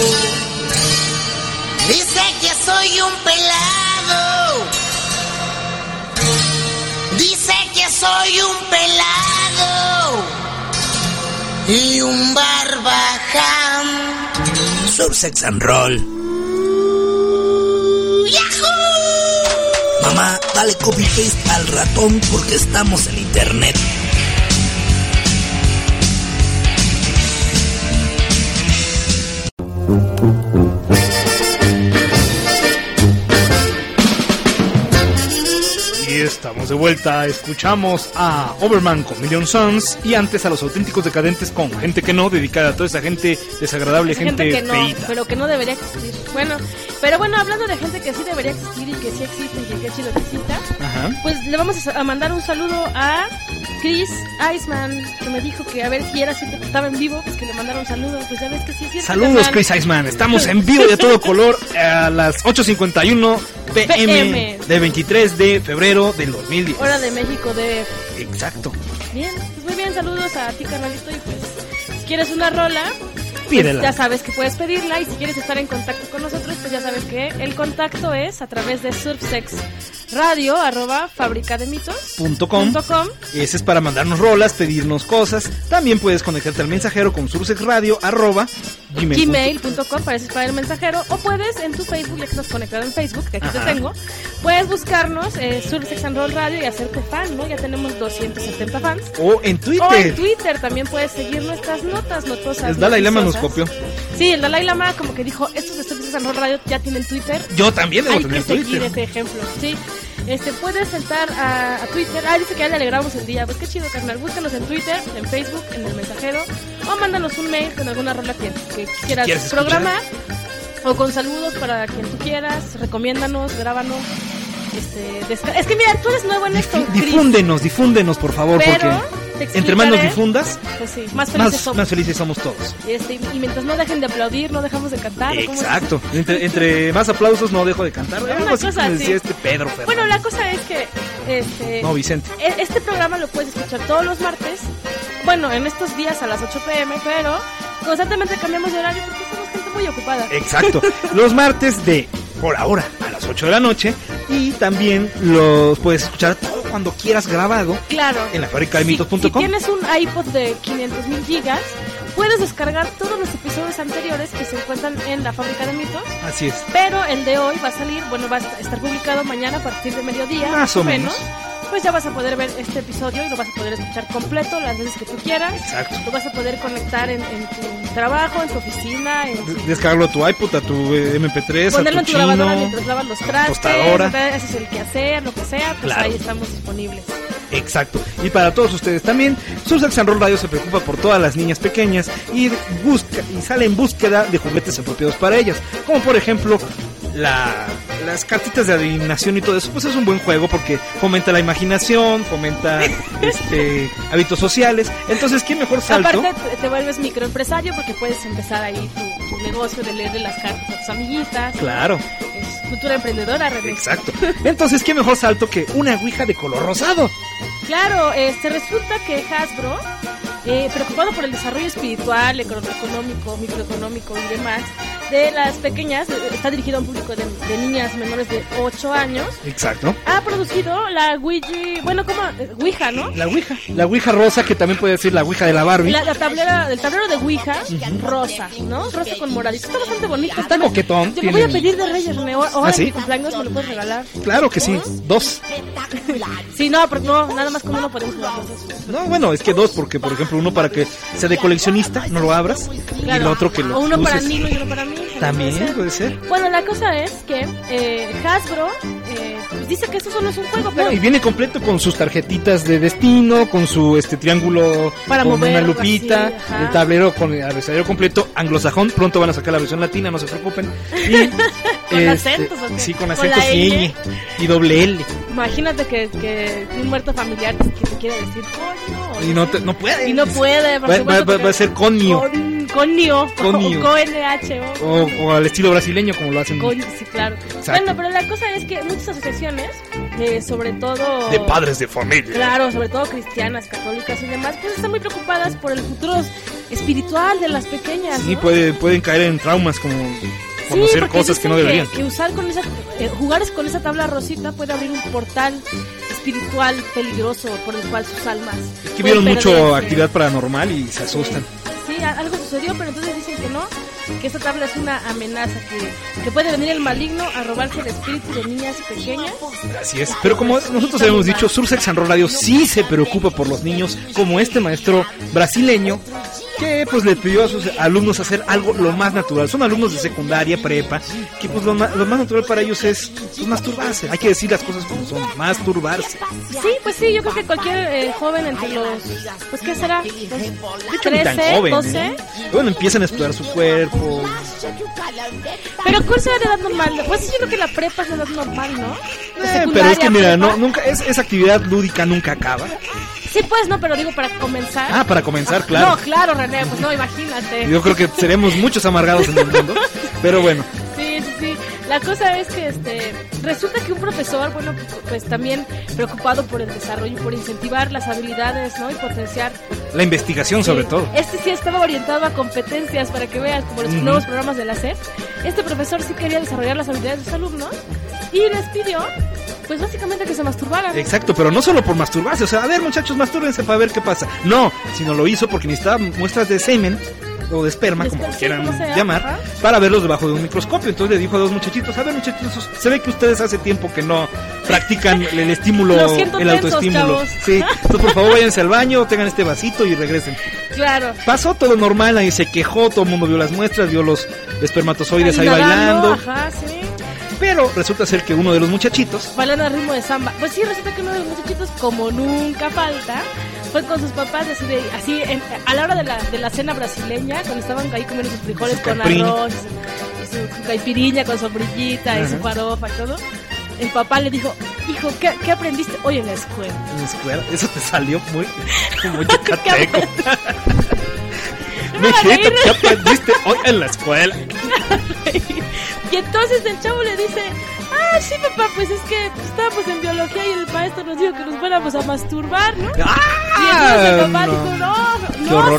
dice que soy un pelado, dice que soy un pelado y un barbaján. Sursex and Roll. ¡Yahoo! Mamá, dale copy-paste al ratón porque estamos en internet. Y estamos de vuelta, escuchamos a Overman con Million Suns y antes a Los Auténticos Decadentes con Gente que No, dedicada a toda esa gente desagradable, gente que no, feíta. pero que no debería existir. Bueno, pero bueno, hablando de gente que sí debería existir y que sí existe y que qué chido que exista, Ajá. pues le vamos a mandar un saludo a Chris Iceman, que me dijo que a ver si era cierto que estaba en vivo, pues que le mandara un saludo, pues ya ves que sí es cierto. Saludos, Chris Iceman, estamos en vivo y a todo color a las 8:51 p.m. de 23 de febrero del 2010. Hora de México de... Exacto. Bien, pues muy bien, saludos a ti, carnalito, y pues si quieres una rola, pídela. Pues ya sabes que puedes pedirla, y si quieres estar en contacto con nosotros, pues ya sabes que el contacto es a través de surfsexradio@fabricademitos.com. Ese es para mandarnos rolas, pedirnos cosas. También puedes conectarte al mensajero con surfsexradio@gmail.com para el mensajero, o puedes en tu Facebook, ya que estás conectado en Facebook, que aquí te tengo, puedes buscarnos Surfsex and Roll Radio y hacerte fan, ¿no? Ya tenemos 270 fans. O en Twitter. O en Twitter también puedes seguir nuestras notas notosas. El Dalai Lama nos copió. Sí, el Dalai Lama como que dijo, estos de Surfsex and Roll Radio ya tienen Twitter. Yo también debo tener Twitter. Hay que seguir ese ejemplo, sí. Puedes entrar a Twitter. Dice que ya le alegramos el día. Pues qué chido, carnal. Búscanos en Twitter, en Facebook, en el mensajero, o mándanos un mail con alguna rola que quieras programar, o con saludos para quien tú quieras. Recomiéndanos, grábanos. Es que mira, tú eres nuevo en esto. Difúndenos, por favor, porque entre más nos difundas, pues sí, más felices somos todos. Y mientras no dejen de aplaudir, no dejamos de cantar. Exacto. Entre más aplausos no dejo de cantar. Algo así como decía Pedro Fernández. Bueno, la cosa es que no, Vicente. Este programa lo puedes escuchar todos los martes. Bueno, en estos días a las 8 p.m, pero constantemente cambiamos de horario porque somos gente muy ocupada. Exacto. Los martes por ahora, a las 8 de la noche. Y también los puedes escuchar todo cuando quieras grabado. Claro. En la fabricademitos.com. Si tienes un iPod de 500.000 gigas, puedes descargar todos los episodios anteriores que se encuentran en la Fábrica de Mitos. Así es. Pero el de hoy va a salir, va a estar publicado mañana a partir de mediodía. Más o menos. Pues ya vas a poder ver este episodio y lo vas a poder escuchar completo las veces que tú quieras. Exacto. Lo vas a poder conectar en tu trabajo, en tu oficina. Descargarlo a tu iPod, a tu MP3, ponerlo a tu en tu grabadora mientras lavas los trastes, tostadora. Haces el quehacer, lo que sea, pues claro. Ahí estamos disponibles. Exacto. Y para todos ustedes también, Surfsex and Roll Radio se preocupa por todas las niñas pequeñas y sale en búsqueda de juguetes apropiados para ellas. Como por ejemplo, las cartitas de adivinación y todo eso. Pues es un buen juego porque fomenta la imaginación, fomenta hábitos sociales. Entonces, ¿qué mejor salto? Aparte te vuelves microempresario porque puedes empezar ahí tu negocio de leerle las cartas a tus amiguitas. Claro. Es cultura emprendedora, René. Exacto. Entonces, ¿qué mejor salto que una ouija de color rosado? Claro, resulta que Hasbro, preocupado por el desarrollo espiritual, económico, microeconómico y demás de las pequeñas, está dirigido a un público de niñas menores de 8 años. Exacto. Ha producido la Ouija, Ouija, ¿no? La Ouija rosa, que también puede decir la Ouija de la Barbie. El tablero de Ouija rosa, ¿no? Rosa con moradito. Está bastante bonito. Está coquetón. Te lo voy a pedir de Reyes, René. O ¿sí? En mi cumpleaños me lo puedes regalar. Claro que sí, 2. Sí, no, pero no, nada más con uno podemos jugar. No, bueno, es que 2, porque por ejemplo uno para que sea de coleccionista, no lo abras, claro. Y el otro que lo o uno uses. Para Nilo y uno para mí. También puede ser. Bueno, la cosa es que Hasbro dice que esto solo es un juego, pero... y viene completo con sus tarjetitas de destino, con su triángulo para con mover, una lupita, así, el tablero con el abecedario completo anglosajón. Pronto van a sacar la versión latina, no se preocupen. Y, ¿Con acentos o qué? Sí, con acentos y doble L. Imagínate que un muerto familiar que te quiere decir coño. Y no puede. Y no puede. Va a ser conio. Conio. O KNHO. O al estilo brasileño, como lo hacen. Sí, claro. Exacto. Bueno, pero la cosa es que muchas asociaciones, sobre todo... de padres de familia. Claro, sobre todo cristianas, católicas y demás, pues están muy preocupadas por el futuro espiritual de las pequeñas, ¿no? Sí, pueden caer en traumas como conocer cosas que no deberían. Que usar con jugar con esa tabla rosita puede abrir un portal espiritual peligroso por el cual sus almas... Es que vieron mucho actividad paranormal y se asustan. Sí, algo sucedió, pero entonces dicen que no, que esta tabla es una amenaza, que puede venir el maligno a robarse el espíritu de niñas pequeñas. Así es, pero como nosotros habíamos dicho, Sursex and Roll Radio sí se preocupa por los niños, como este maestro brasileño que pues le pidió a sus alumnos hacer algo lo más natural. Son alumnos de secundaria, prepa, que pues lo más natural para ellos es pues, masturbarse. Hay que decir las cosas como son, masturbarse. Sí, pues sí, yo creo que cualquier joven entre los, pues ¿qué será? De hecho, 13, ni tan joven, 12. Bueno, empiezan a explorar su cuerpo. Pero ¿cuál será la edad normal? Pues yo creo que la prepa es la edad normal, ¿no? Pero es que mira, nunca esa actividad lúdica nunca acaba. Sí, pues no, pero digo para comenzar. Ah, para comenzar, claro. No, claro, René, pues no, imagínate. Yo creo que seremos muchos amargados en el mundo, pero bueno. Sí. La cosa es que resulta que un profesor, bueno, pues también preocupado por el desarrollo, por incentivar las habilidades, ¿no? Y potenciar la investigación, sobre todo. Sí estaba orientado a competencias, para que veas, como los nuevos programas de la SEP. Este profesor sí quería desarrollar las habilidades de sus alumnos y les pidió, pues básicamente que se masturbaran. Exacto, pero no solo por masturbarse, o sea, a ver muchachos, mastúrbense para ver qué pasa. No, sino lo hizo porque necesitaba muestras de semen o de esperma, como quieran llamar, para verlos debajo de un microscopio. Entonces le dijo a dos muchachitos, a ver muchachitos, se ve que ustedes hace tiempo que no practican el estímulo, el autoestímulo. Chavos. Sí, entonces por favor váyanse al baño, tengan este vasito y regresen. Claro. Pasó todo normal, nadie se quejó, todo el mundo vio las muestras, vio los espermatozoides ahí bailando. Ajá, sí. Pero resulta ser que uno de los muchachitos, bailando al ritmo de samba. Pues sí, resulta que uno de los muchachitos, como nunca falta, fue con sus papás a la hora de la cena brasileña, cuando estaban ahí comiendo sus frijoles con arroz, y su caipiriña con sombrillita y su farofa y todo. El papá le dijo, hijo, ¿qué aprendiste hoy en la escuela? ¿En la escuela? Eso te salió muy yucateco. Mijito, ¿qué aprendiste hoy en la escuela? Y entonces el chavo le dice, sí papá, pues es que estábamos en biología y el maestro nos dijo que nos fuéramos a masturbar, ¿no? Y entonces el papá dijo, no,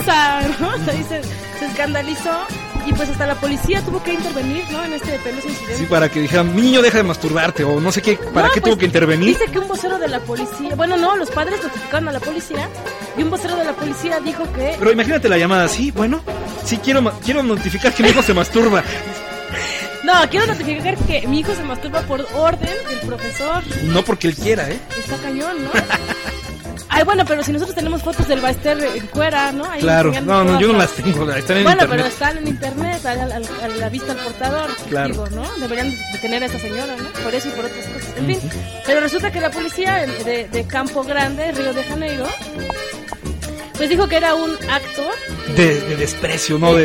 se escandalizó. Y pues hasta la policía tuvo que intervenir, ¿no? En este penoso incidente. Sí, para que dijeran, mi niño, deja de masturbarte, o no sé qué, ¿para qué tuvo que intervenir? Dice que un vocero de la policía, los padres notificaron a la policía, y un vocero de la policía dijo que... Pero imagínate la llamada, sí, quiero notificar que mi hijo se masturba. No, quiero notificar que mi hijo se masturba por orden del profesor. No porque él quiera, Está cañón, ¿no? Ay, bueno, pero si nosotros tenemos fotos del Baester en cuera, ¿no? Ahí claro, no, yo no las tengo, están en internet. Bueno, pero están en internet, a la vista al portador, claro. Digo, ¿no? Deberían detener a esa señora, ¿no? Por eso y por otras cosas. En fin, pero resulta que la policía de Campo Grande, Río de Janeiro, pues dijo que era un acto de desprecio, ¿no?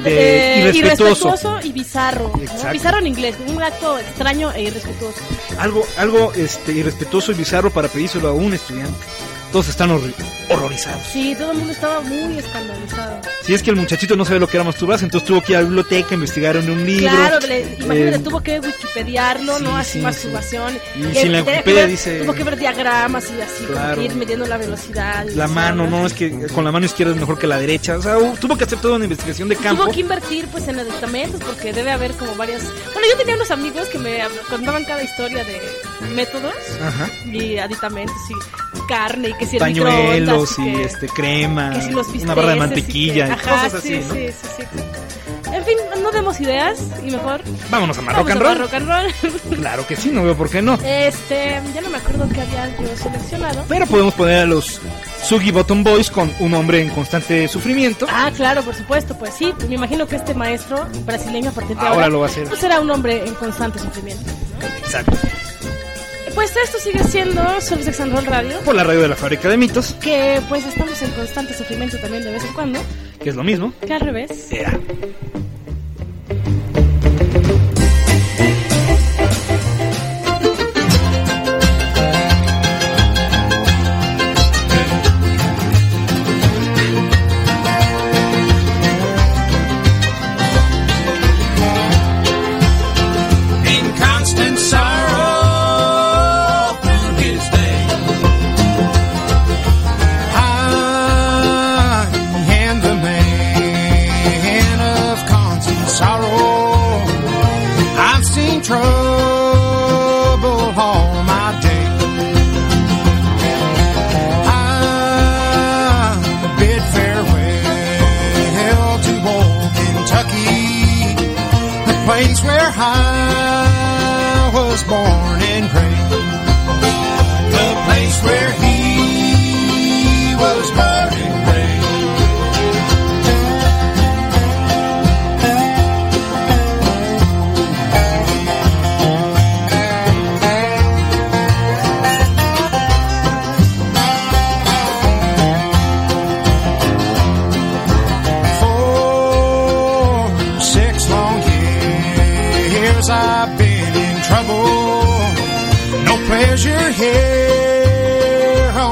De irrespetuoso y bizarro, ¿no? Bizarro en inglés, un acto extraño e irrespetuoso. Algo irrespetuoso y bizarro para pedírselo a un estudiante. Todos están horrorizados. Sí, todo el mundo estaba muy escandalizado. Si es que el muchachito no sabe lo que era masturbarse, entonces tuvo que ir a la biblioteca, investigar en un libro. Claro, imagínate, tuvo que wikipediarlo, ¿no? Así, masturbación. Y si en la Wikipedia dice... Tuvo que ver diagramas y así, claro. Ir midiendo la velocidad. La mano, ¿no? Es que con la mano izquierda es mejor que la derecha. O sea, tuvo que hacer toda una investigación de campo. Tuvo que invertir, pues, en aditamentos, porque debe haber como varias... Bueno, yo tenía unos amigos que me contaban cada historia de métodos. Ajá. Y aditamentos y carne y que si el pañuelos microondas, y crema, que si los una barra de mantequilla y cosas así, sí, ¿no? Sí. En fin, no demos ideas y mejor vámonos a rock and roll. Claro que sí, no veo por qué no. Ya no me acuerdo qué había yo seleccionado. Pero podemos poner a los Suggy Bottom Boys con un hombre en constante sufrimiento. Ah, claro, por supuesto, pues sí, me imagino que este maestro brasileño a partir de ahora lo va a hacer. Pues será un hombre en constante sufrimiento, ¿no? Exacto. Pues esto sigue siendo Sursex and Roll Radio. Por la radio de la Fábrica de Mitos. Que pues estamos en constante sufrimiento también de vez en cuando. Que es lo mismo. Que al revés. Era.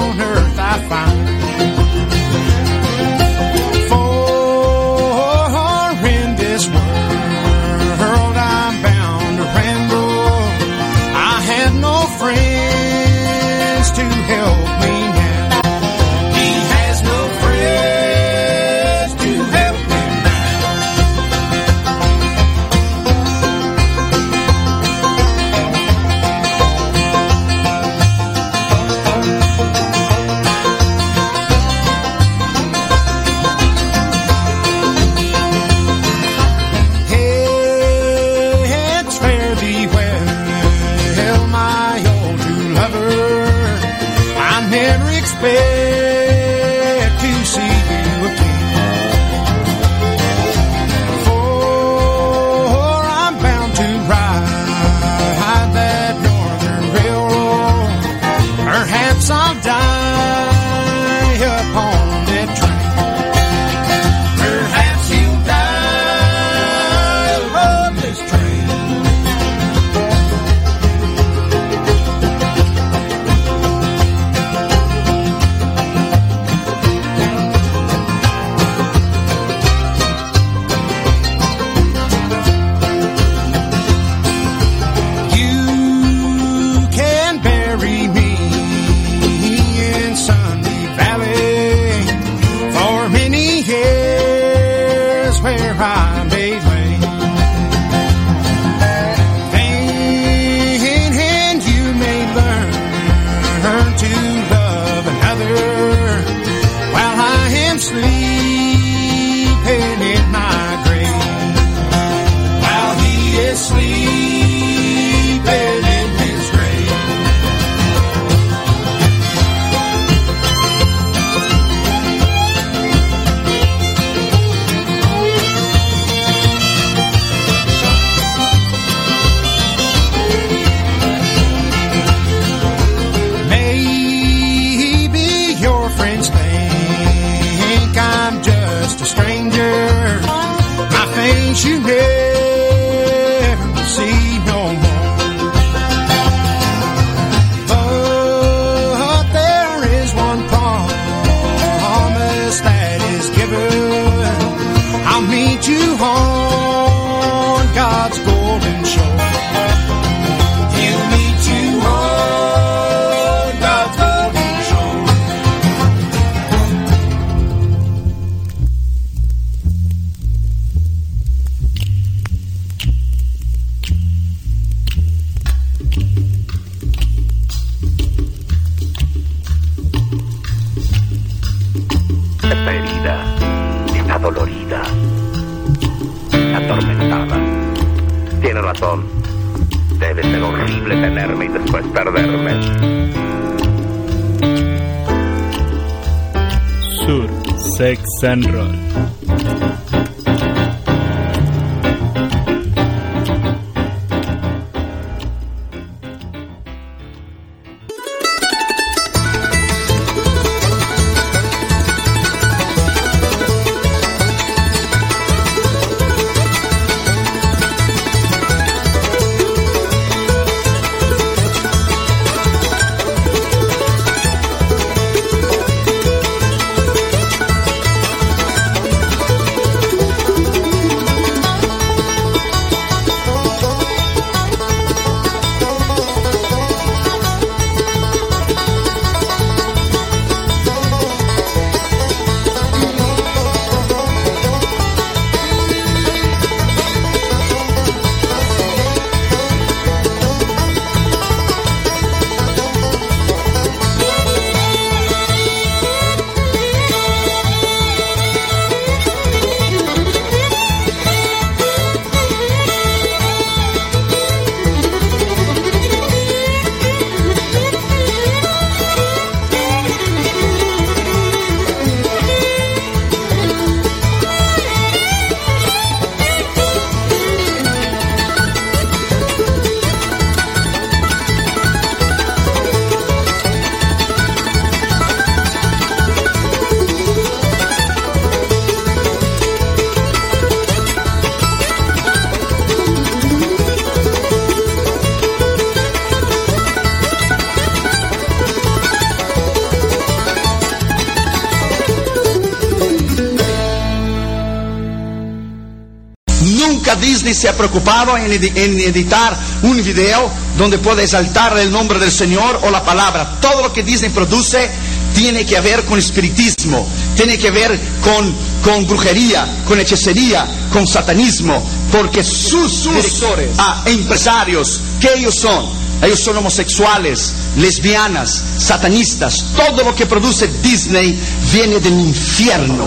on earth I find. For in this world I'm bound to ramble. I have no friends to help me now. He has no friends to help me expect to see you again. For I'm bound to ride that northern railroad. Perhaps I'll die upon that train. Perhaps you'll die upon this train. You never see no more. But there is one promise that is given. I'll meet you on God's golden shore. He'll meet you on God's golden shore. Dolorida, atormentada. Tiene razón. Debe ser horrible tenerme y después perderme. Sur, Sex and Roll. Nunca Disney se ha preocupado en editar un video donde pueda exaltar el nombre del Señor o la palabra. Todo lo que Disney produce tiene que ver con espiritismo, tiene que ver con brujería, con hechicería, con satanismo, porque sus directores, empresarios, ¿qué ellos son? Ellos son homosexuales, lesbianas, satanistas. Todo lo que produce Disney viene del infierno.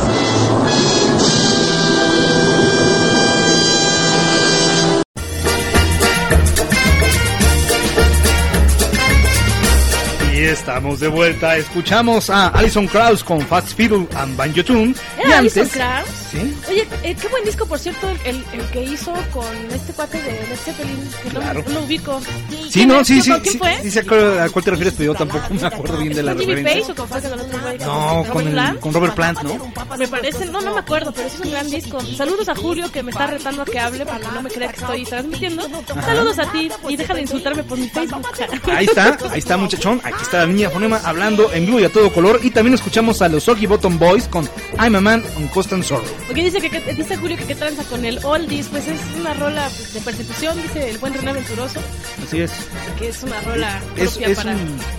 Estamos de vuelta, escuchamos a Alison Krauss con Fast Fiddle and Banjo Tune. ¿Era Alison Krauss? ¿Sí? Oye, qué buen disco, por cierto, el que hizo con este cuate de Led Zeppelin, que claro. no lo ubico. Sí, no, sí. ¿Quién fue? Sí, a cuál te refieres, pero yo tampoco me acuerdo bien de la referencia. ¿Jimmy Page o con fue con el otro güey? No, con Robert Plant, ¿no? Me parece, no me acuerdo, pero es un gran disco. Saludos a Julio, que me está retando a que hable porque no me cree que estoy transmitiendo. Saludos a ti y deja de insultarme por mi Facebook. Ahí está muchachón, aquí está la niña Fonema hablando en vivo y a todo color. Y también escuchamos a los Soggy Bottom Boys con I'm a Man on Constant Sorrow. Porque dice Julio que qué tranza con el Oldies, pues es una rola de persecución, dice el buen René Venturoso. Así es. Que es una rola propia para...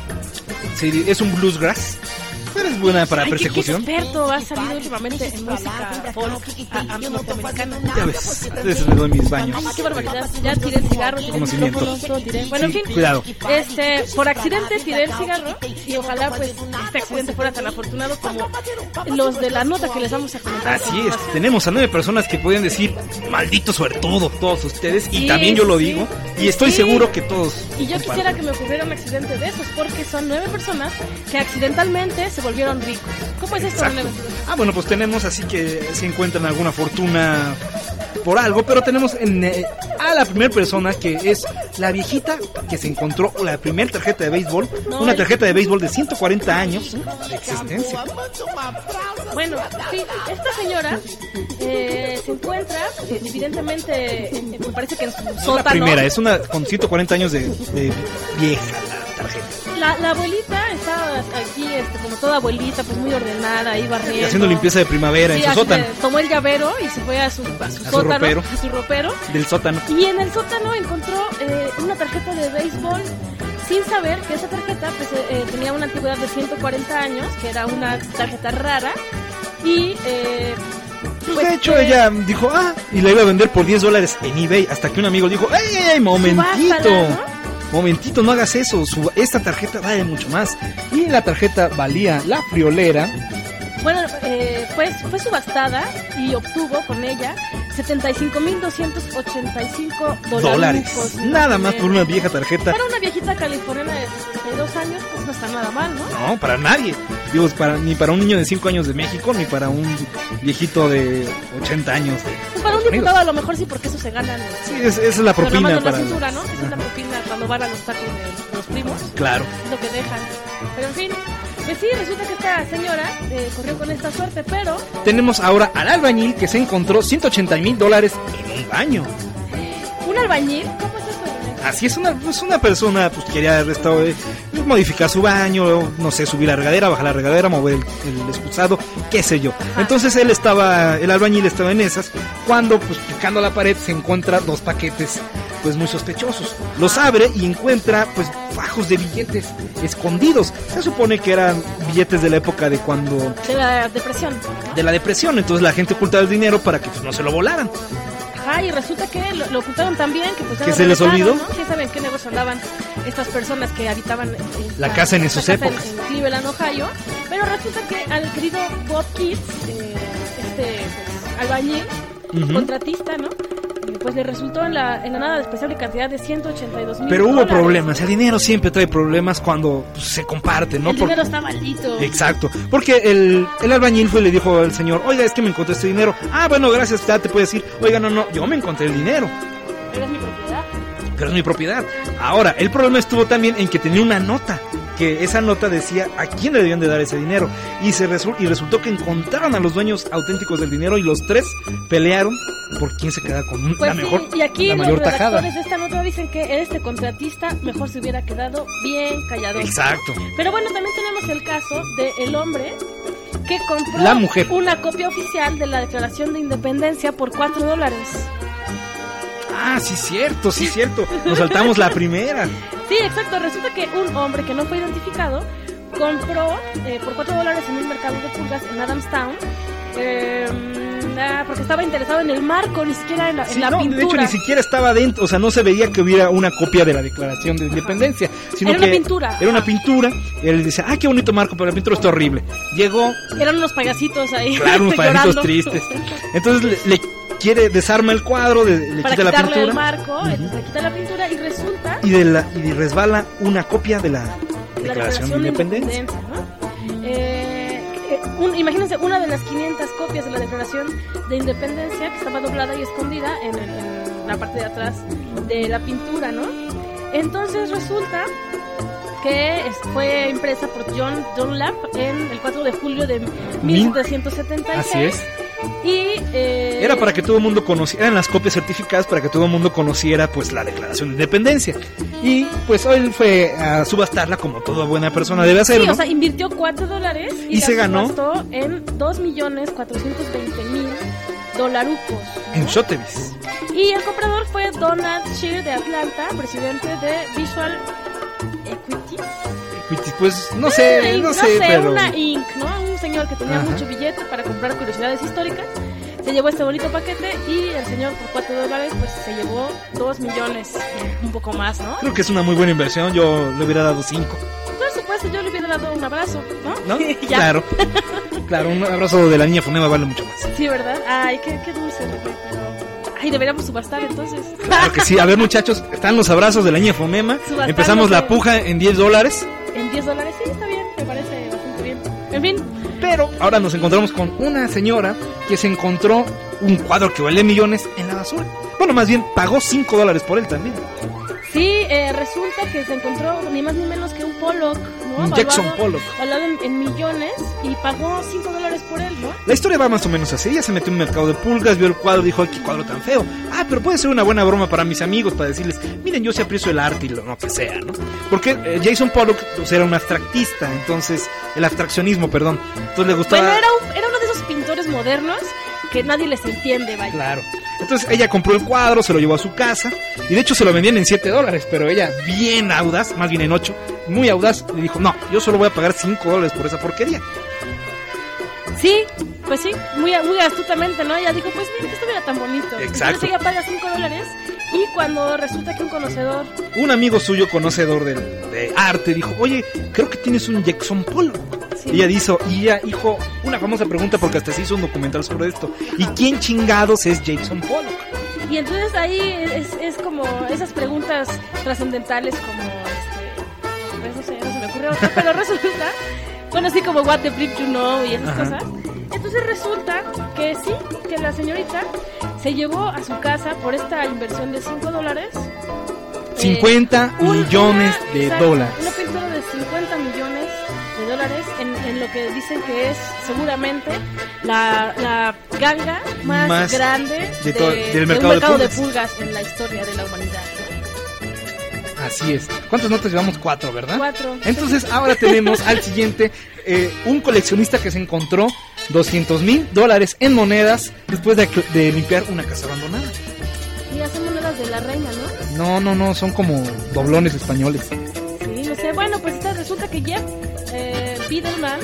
es un bluesgrass. Pero es buena para persecución. Qué experto ha salido últimamente en música folk norteamericana. Ya ves, a veces me doy mis baños. Ay, qué barbaridad. Ya tiré el cigarro, tiré el micrófono, todo tiré. Bueno, en fin. Cuidado. Por accidente tiré el cigarro y ojalá pues este accidente fuera tan afortunado como los de la nota que les vamos a comentar. Así es, tenemos a 9 personas que pueden decir maldito suertudo todos ustedes, y también yo lo digo, y estoy seguro que todos. Y yo quisiera que me ocurriera un accidente de esos, porque son 9 personas que accidentalmente se volvieron ricos. ¿Cómo es esto? Bueno, pues tenemos así que se encuentran alguna fortuna por algo, pero tenemos a la primera persona, que es la viejita que se encontró la primera tarjeta de béisbol, una tarjeta de béisbol de 140 años de existencia. Bueno, sí, esta señora se encuentra, evidentemente, me parece que en su sótano. La primera, es una con 140 años de vieja la tarjeta. La abuelita está aquí, como toda abuelita, pues muy ordenada, ahí barriendo. Haciendo limpieza de primavera en su sótano. Tomó el llavero y se fue a su sótano, a su ropero. Del sótano. Y en el sótano encontró una tarjeta de béisbol, sin saber que esa tarjeta pues, tenía una antigüedad de 140 años, que era una tarjeta rara. Y... pues de hecho ella dijo, y la iba a vender por $10 en eBay, hasta que un amigo dijo, ¡ey, momentito! Momentito, no hagas eso, esta tarjeta vale mucho más. Y la tarjeta valía la friolera. Bueno, pues fue subastada y obtuvo con ella $75,285. Nada más por una vieja tarjeta. Para una viejita californiana de 62 años, pues no está nada mal, ¿no? No, para nadie. Digo, ni para un niño de 5 años de México, ni para un viejito de 80 años. Pues para un diputado a lo mejor sí, porque eso se ganan. Sí, esa es la propina. Para la cintura, ¿no? Esa es la propina cuando van a los tacos de los primos. Claro. Es lo que dejan. Pero en fin, pues sí, resulta que esta señora corrió con esta suerte, pero... Tenemos ahora al albañil que se encontró $180,000 en un baño. ¿Un albañil? ¿Cómo es eso? Así es, una persona pues quería modificar su baño, no sé, subir la regadera, bajar la regadera, mover el excusado, qué sé yo. Ajá. Entonces el albañil estaba en esas, cuando pues picando la pared se encuentra 2 paquetes pues muy sospechosos. Los abre y encuentra pues fajos de billetes escondidos. Se supone que eran billetes de la época de cuando... De la depresión. De la depresión, entonces la gente ocultaba el dinero para que pues no se lo volaran. Ajá, y resulta que lo ocultaron también, que pues ¿que se les olvidó? ¿No? ¿Quién sabe en qué negocio andaban estas personas que habitaban la casa en esas épocas? En Cleveland, Ohio. Pero resulta que al querido Bob Kitts, pues, albañil, contratista, ¿no? Pues le resultó en la nada despreciable cantidad de $182,000. Pero hubo problemas, el dinero siempre trae problemas cuando pues, se comparte, ¿no? El dinero está maldito. Exacto, porque el albañil fue y le dijo al señor, oiga, es que me encontré este dinero. Bueno, gracias, ya te puede decir, oiga, no, yo me encontré el dinero. Pero es mi propiedad. Pero es mi propiedad. Ahora, el problema estuvo también en que tenía una nota, que esa nota decía a quién le debían de dar ese dinero, y resultó que encontraron a los dueños auténticos del dinero y los 3 pelearon por quién se queda con pues la mejor, y aquí la mayor tajada. Los redactores de esta nota dicen que este contratista mejor se hubiera quedado bien callado. Exacto. Pero bueno, también tenemos el caso del hombre que compró la mujer. una copia oficial de la Declaración de Independencia por $4. Ah, sí, cierto. Nos saltamos la primera. Sí, exacto. Resulta que un hombre que no fue identificado compró por $4 en un mercado de pulgas en Adamstown. Porque estaba interesado en el marco, ni siquiera en la pintura. De hecho, ni siquiera estaba dentro, o sea, no se veía que hubiera una copia de la Declaración de Independencia, sino era que una pintura. Era una pintura. Y él dice, qué bonito marco, pero la pintura está horrible. Llegó. Eran unos payasitos ahí. Claro, unos payasitos tristes. Entonces le quiere, desarma el cuadro, le quita la pintura. El marco, le quita la pintura y resulta. Y resbala una copia de la Declaración de Independencia. ¿No? Imagínense, una de las 500 copias de la Declaración de Independencia que estaba doblada y escondida en la parte de atrás de la pintura, ¿no? Entonces resulta que fue impresa por John Dunlap en el 4 de julio de 1776. Así es. Y era para que todo el mundo conociera, eran las copias certificadas para que todo el mundo conociera pues la Declaración de Independencia. Y pues él fue a subastarla como toda buena persona debe hacerlo. Sí, o sea, invirtió $4 y se ganó subastó en $2,420,000 dolarucos, ¿no? En Sotheby's. Y el comprador fue Donald Shear de Atlanta, presidente de Visual Equity. Pues no sé, pero una Inc., ¿no? Un señor que tenía mucho billete para comprar curiosidades históricas. Se llevó este bonito paquete y el señor por $4 pues se llevó 2 millones, un poco más, ¿no? Creo que es una muy buena inversión, yo le hubiera dado 5. Por supuesto, yo le hubiera dado un abrazo, ¿no? Claro, claro, un abrazo de la niña Fonema vale mucho más. Sí, ¿verdad? Ay, qué dulce, pero... Ay, deberíamos subastar entonces. Claro que sí, a ver muchachos, están los abrazos de la niña Fonema. Empezamos la puja en $10. En $10, sí, está bien, me parece bastante bien. En fin. Pero ahora nos encontramos con una señora que se encontró un cuadro que vale millones en la basura. Bueno, más bien pagó $5 por él también. Sí, resulta que se encontró ni más ni menos que un Pollock, ¿no? Un Jackson Pollock. Valuado en millones y pagó $5 por él, ¿no? La historia va más o menos así. Ella se metió en un mercado de pulgas, vio el cuadro, dijo, qué cuadro tan feo. Pero puede ser una buena broma para mis amigos, para decirles, miren, yo sí aprecio el arte y lo que sea, ¿no? Porque Jackson Pollock pues, era un abstractista, entonces, el abstraccionismo, perdón. Entonces le gustaba... Bueno, era uno de esos pintores modernos que nadie les entiende, vaya. Claro. Entonces ella compró el cuadro, se lo llevó a su casa y de hecho se lo vendían en $7, pero ella bien audaz, más bien en 8, muy audaz, le dijo, no, yo solo voy a pagar $5 por esa porquería. Sí, pues sí, muy astutamente, ¿no? Ella dijo, pues mira que estuviera tan bonito. Exacto. Entonces ella paga $5 y cuando resulta que un amigo suyo conocedor de arte dijo, oye, creo que tienes un Jackson Pollock. Sí. Y ella dijo una famosa pregunta porque hasta se hizo un documental sobre esto. ¿Y quién chingados es Jackson Pollock? Y entonces ahí es como esas preguntas trascendentales como no se me ocurrió otra, pero resulta, bueno, así como what the bleep you know y esas cosas. Entonces resulta que sí, que la señorita se llevó a su casa por esta inversión de $5. 50 millones de dólares. Una pintura de 50 millones de dólares en lo que dicen que es seguramente la ganga más grande del mercado de pulgas en la historia de la humanidad. Así es. ¿Cuántas notas llevamos? 4, ¿verdad? 4. Entonces ahora tenemos al siguiente, un coleccionista que se encontró $200,000 en monedas después de limpiar una casa abandonada. Y hacen monedas de la reina, ¿no? No, son como doblones españoles. Sí, no sé. Bueno, pues resulta que Jeff Biederman,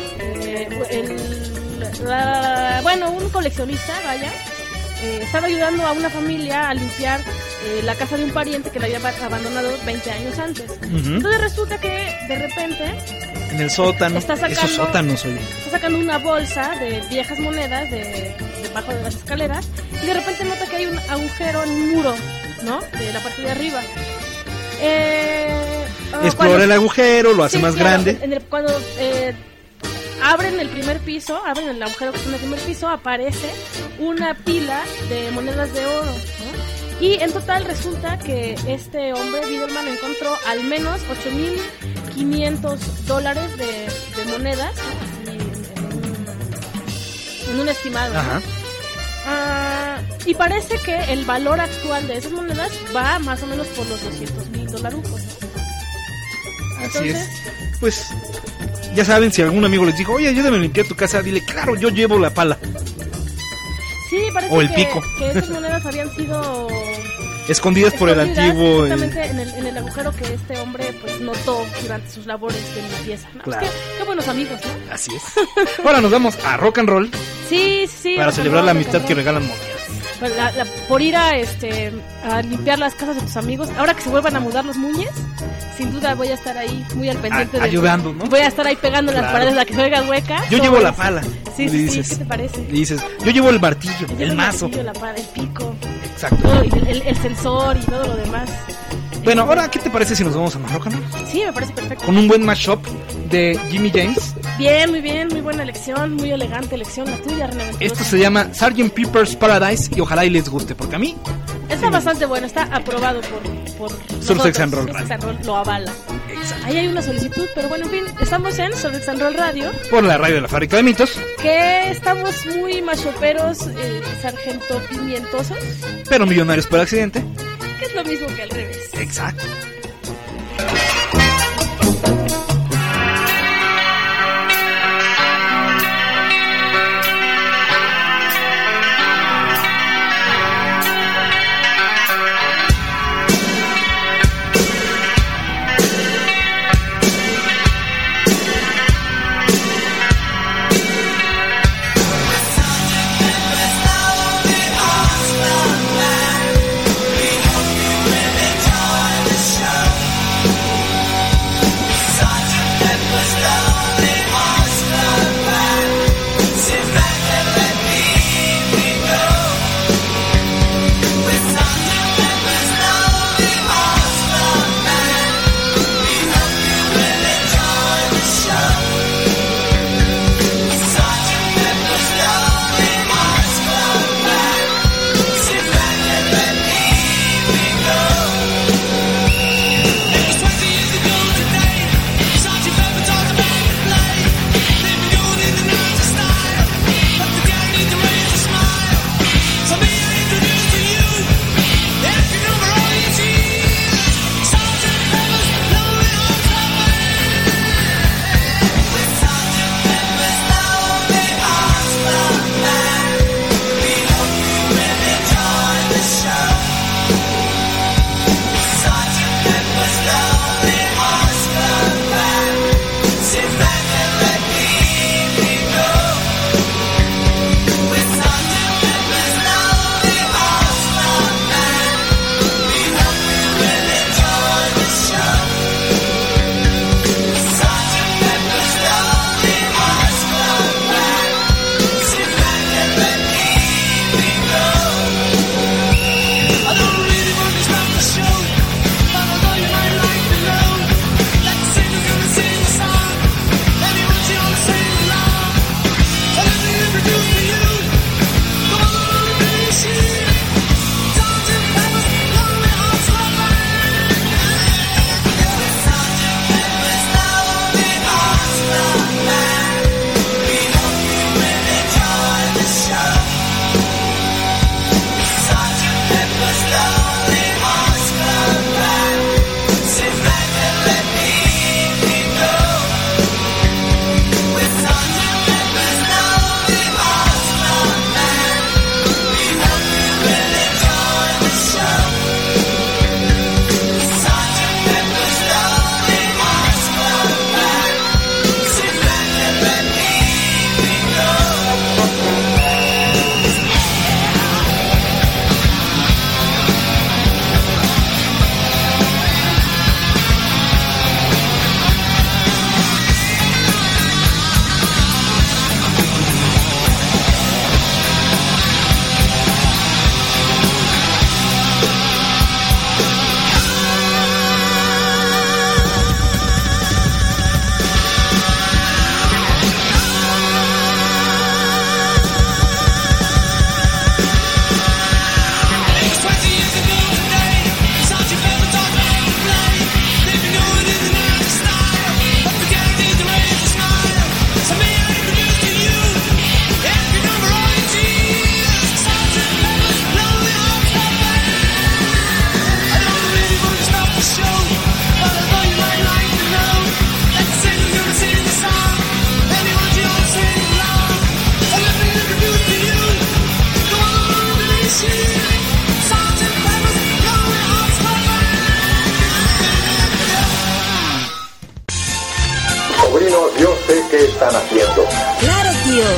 un coleccionista, vaya, estaba ayudando a una familia a limpiar la casa de un pariente que la había abandonado 20 años antes. Entonces resulta que de repente en el sótano, esos sótanos, oye, está sacando una bolsa de viejas monedas debajo de las escaleras y de repente nota que hay un agujero en un muro, ¿no? De la parte de arriba. Explora el agujero, lo hace más grande. Cuando abren el primer piso, abren el agujero que está en el primer piso, aparece una pila de monedas de oro, ¿no? Y en total resulta que este hombre, Biederman, encontró al menos $8,500 de monedas, ¿no? Así, en un estimado, ¿no? Y parece que el valor actual de esas monedas va más o menos por los $200,000. Así es. Pues ya saben, si algún amigo les dijo, oye, ayúdame a limpiar tu casa, dile, claro, yo llevo la pala. Sí, parece o el pico. Que estas monedas habían sido escondidas por el antiguo. Exactamente, en el agujero que este hombre pues notó durante sus labores de limpieza. No, Claro. pues qué buenos amigos, ¿no? Así es. Ahora nos vamos a rock and roll Sí. para celebrar la amistad que regalan momias. Pues por ir a limpiar las casas de tus amigos. Ahora que se vuelvan a mudar los muñes, sin duda voy a estar ahí muy al pendiente. Ayudando, ¿no? Voy a estar ahí pegando las paredes, la que se oiga hueca. Yo llevo la pala. Sí, ¿qué te parece? Le dices, yo llevo el martillo, el mazo. La pala, el pico. Exacto. Todo, el sensor y todo lo demás. Bueno, ahora, ¿qué te parece si nos vamos a más rock and roll? Sí, me parece perfecto. Con un buen mashup de Jimmy James. Bien, muy buena elección, muy elegante elección la tuya, René Venturoso. Esto se llama Sgt. Pepper's Paradise y ojalá y les guste, porque a mí está bastante bueno, está aprobado por Sur Sex and Roll. Sur Sex and Roll lo avala. Exacto. Ahí hay una solicitud, pero bueno, en fin, estamos en Sur Sex and Roll Radio. Por la radio de la Fábrica de Mitos. Que estamos muy machoperos, sargento pimientosos. Pero millonarios por accidente. Que es lo mismo que al revés. Exacto. Show.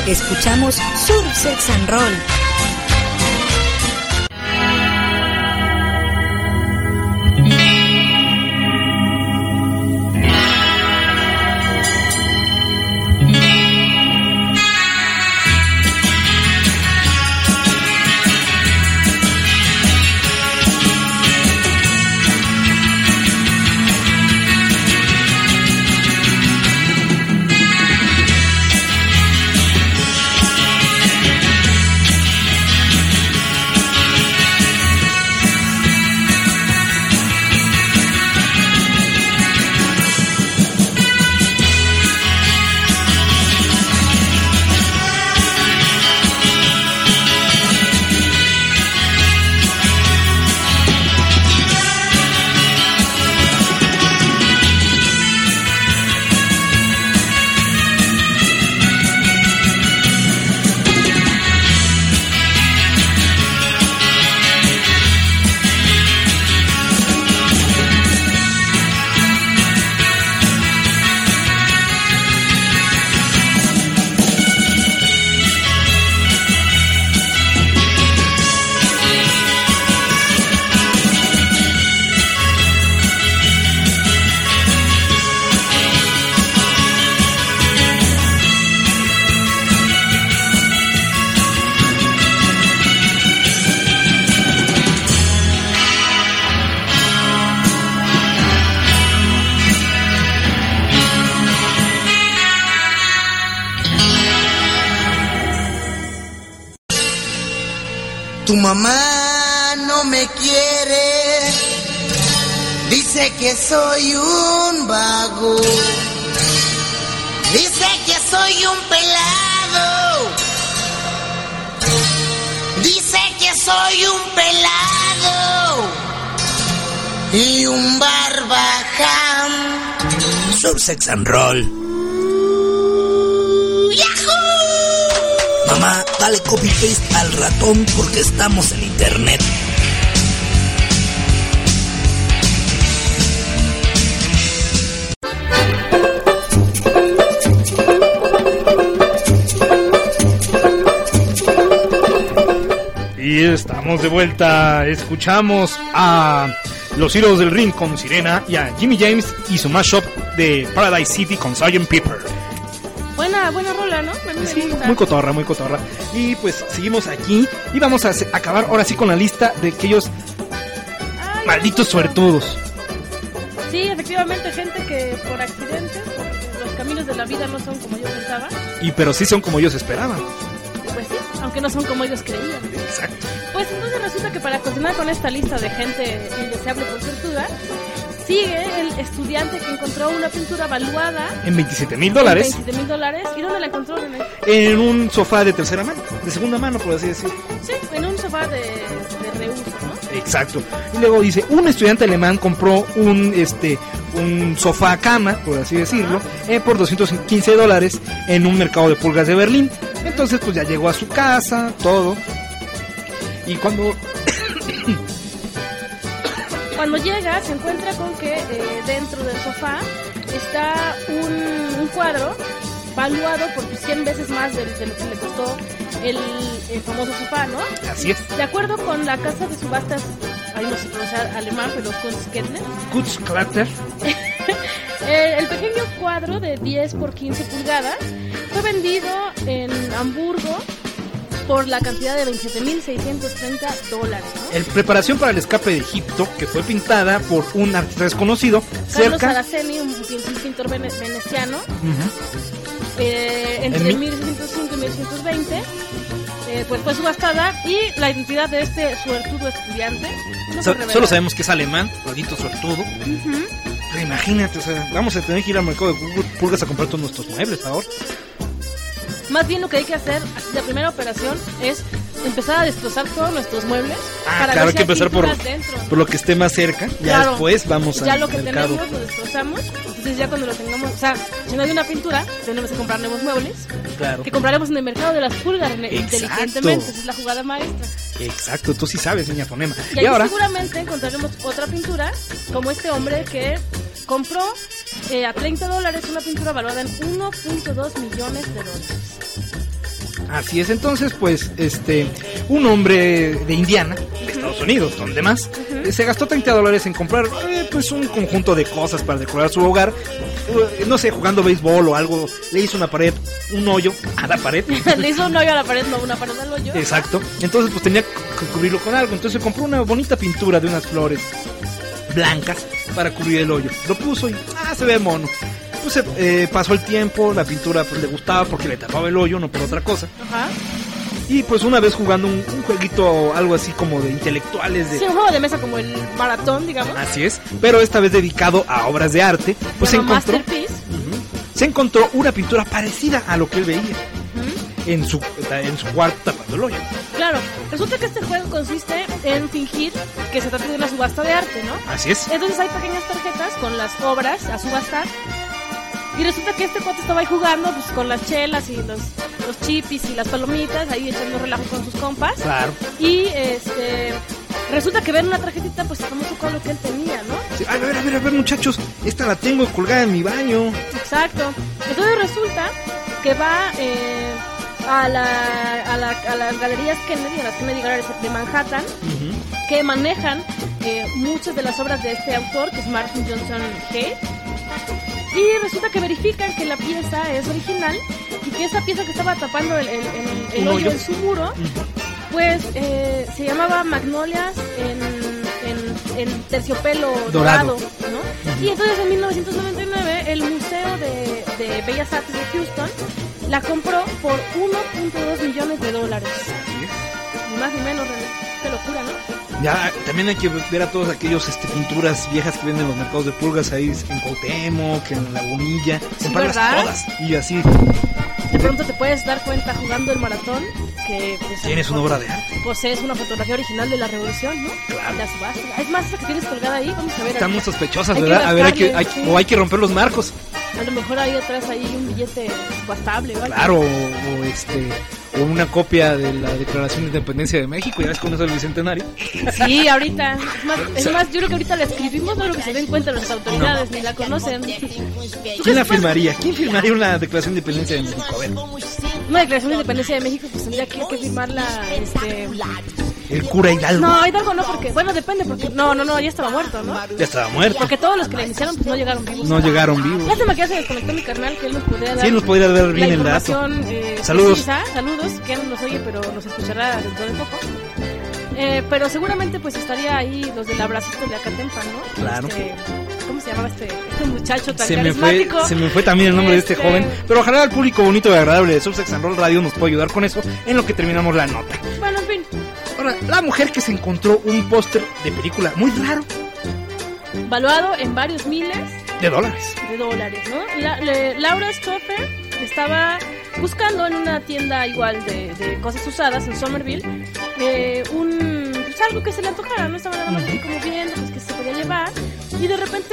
escuchamos Sur Sex and Roll. Tu mamá no me quiere, dice que soy un vago, dice que soy un pelado, dice que soy un pelado y un barbaján. Sur Sex and Roll. Mamá, dale copy-paste al ratón porque estamos en internet. Y estamos de vuelta. Escuchamos a los Heroes del Ring con Sirena y a Jimmy James y su mashup de Paradise City con Sgt. Pepper. Buena rola, ¿no? Sí, muy cotorra. Y pues seguimos aquí y vamos a acabar ahora sí con la lista de aquellos malditos suertudos. Sí, efectivamente, gente que por accidentes, porque los caminos de la vida no son como yo pensaba. Pero sí son como ellos esperaban. Pues sí, aunque no son como ellos creían. Exacto. Pues entonces resulta que para continuar con esta lista de gente indeseable por suertuda, sigue el estudiante que encontró una pintura valuada en $27,000. ¿Y dónde la encontró, René? En un sofá de tercera mano, de segunda mano, por así decirlo. Sí, en un sofá de reuso, ¿no? Exacto. Y luego dice, un estudiante alemán compró un sofá cama, por así decirlo, por $215 en un mercado de pulgas de Berlín. Entonces pues ya llegó a su casa, todo. Y cuando llega se encuentra con que dentro del sofá está un cuadro valuado por 100 veces más de lo que le costó el famoso sofá, ¿no? Así es. De acuerdo con la casa de subastas, ahí no sé pronunciar alemán, pero Kunstklatter. El pequeño cuadro de 10 por 15 pulgadas fue vendido en Hamburgo por la cantidad de $27,630, ¿no? En preparación para el escape de Egipto, que fue pintada por un artista desconocido, Carlos Saraceni, un pintor veneciano, entre 1605 y 1620, pues fue subastada, y la identidad de este suertudo estudiante no fue revelada. Solo sabemos que es alemán, maldito suertudo. Pero imagínate, o sea, vamos a tener que ir al mercado de pulgas a comprar todos nuestros muebles ahora. Más bien lo que hay que hacer, la primera operación es empezar a destrozar todos nuestros muebles. Para claro, hay que empezar por lo que esté más cerca. Ya claro, después vamos ya al lo que mercado. tenemos lo destrozamos. Entonces ya cuando lo tengamos, o sea, si no hay una pintura, tenemos que comprar nuevos muebles. Claro. Que compraremos en el mercado de las pulgas inteligentemente. Esa es la jugada maestra. Exacto, tú sí sabes, niña fonema. Y ahora seguramente encontraremos otra pintura, como este hombre que compró a $30 una pintura valuada en $1.2 millones. Así es, entonces pues un hombre de Indiana, de Estados Unidos, donde más, se gastó $30 en comprar pues un conjunto de cosas para decorar su hogar. No sé, jugando béisbol o algo, le hizo un hoyo a la pared. Le hizo un hoyo a la pared, no una pared al hoyo. Exacto, entonces pues tenía que cubrirlo con algo, entonces compró una bonita pintura de unas flores blancas para cubrir el hoyo. Lo puso y se ve mono. Pues pasó el tiempo, la pintura pues le gustaba porque le tapaba el hoyo, no por otra cosa. Ajá. Y pues una vez jugando un jueguito, algo así como de intelectuales. Sí, un juego de mesa como el maratón, digamos. Así es, pero esta vez dedicado a obras de arte. Pues se encontró una pintura parecida a lo que él veía en su cuarto tapando el hoyo. Claro, resulta que este juego consiste en fingir que se trata de una subasta de arte, ¿no? Así es. Entonces hay pequeñas tarjetas con las obras a subastar. Y resulta que este cuate estaba ahí jugando pues, con las chelas y los chipis y las palomitas, ahí echando relajo con sus compas. Claro. Y resulta que ven una tarjetita, pues está muy tocado lo que él tenía, ¿no? Sí, a ver, muchachos, esta la tengo colgada en mi baño. Exacto. Entonces resulta que va a las galerías Kennedy, a las Kennedy Galleries de Manhattan, que manejan muchas de las obras de este autor, que es Martin Johnson Hay. Y resulta que verifican que la pieza es original y que esa pieza que estaba tapando el hoyo en su muro, pues se llamaba Magnolias en terciopelo dorado, ¿no? Y entonces en 1999 el Museo de Bellas Artes de Houston la compró por $1.2 millones. Ni más ni menos, qué locura, ¿no? Ya, también hay que ver a todos aquellos pinturas viejas que venden en los mercados de pulgas ahí en Cuauhtémoc, en Lagunilla, comprarlas todas y así. De pronto te puedes dar cuenta jugando el maratón que pues, tienes una obra de arte. Posees una fotografía original de la Revolución, ¿no? Claro. La subasta. Es más, esa que tienes colgada ahí, vamos a ver. Están muy sospechosas, ¿verdad? A ver, hay que romper los marcos. A lo mejor ahí atrás hay un billete subastable, ¿vale? Claro, o una copia de la Declaración de Independencia de México, ya ves cómo es el Bicentenario. Sí, ahorita. Es más, yo creo que ahorita la escribimos, no creo que se den cuenta las autoridades, ni la conocen. ¿Quién la firmaría? ¿Quién firmaría una Declaración de Independencia de México? A ver. Una Declaración de Independencia de México, pues tendría que firmarla, el cura Hidalgo. No, Hidalgo no, porque, bueno, depende, porque, no, ya estaba muerto, ¿no? Ya estaba muerto. Porque todos los que la iniciaron, pues no llegaron vivos. No llegaron vivos. Lástima que ya se desconectó mi carnal, que él nos podría dar. Sí, nos podría dar bien el dato. Saludos. Saludos, que él no nos oye, pero nos escuchará dentro de poco. Pero seguramente, pues estaría ahí los del abracito de Acatempan, ¿no? Claro. ¿Cómo se llamaba este muchacho tan carismático? Se me fue también el nombre de este joven. Pero ojalá el público bonito y agradable de Subsex and Roll Radio nos pueda ayudar con eso en lo que terminamos la nota. Bueno, en fin. Ahora, la mujer que se encontró un póster de película muy raro. Valuado en varios miles de dólares. ¿No? Laura Stoffer estaba buscando en una tienda igual de cosas usadas en Somerville pues algo que se le antojara, no estaba nada más así como viendo pues, que se podía llevar, y de repente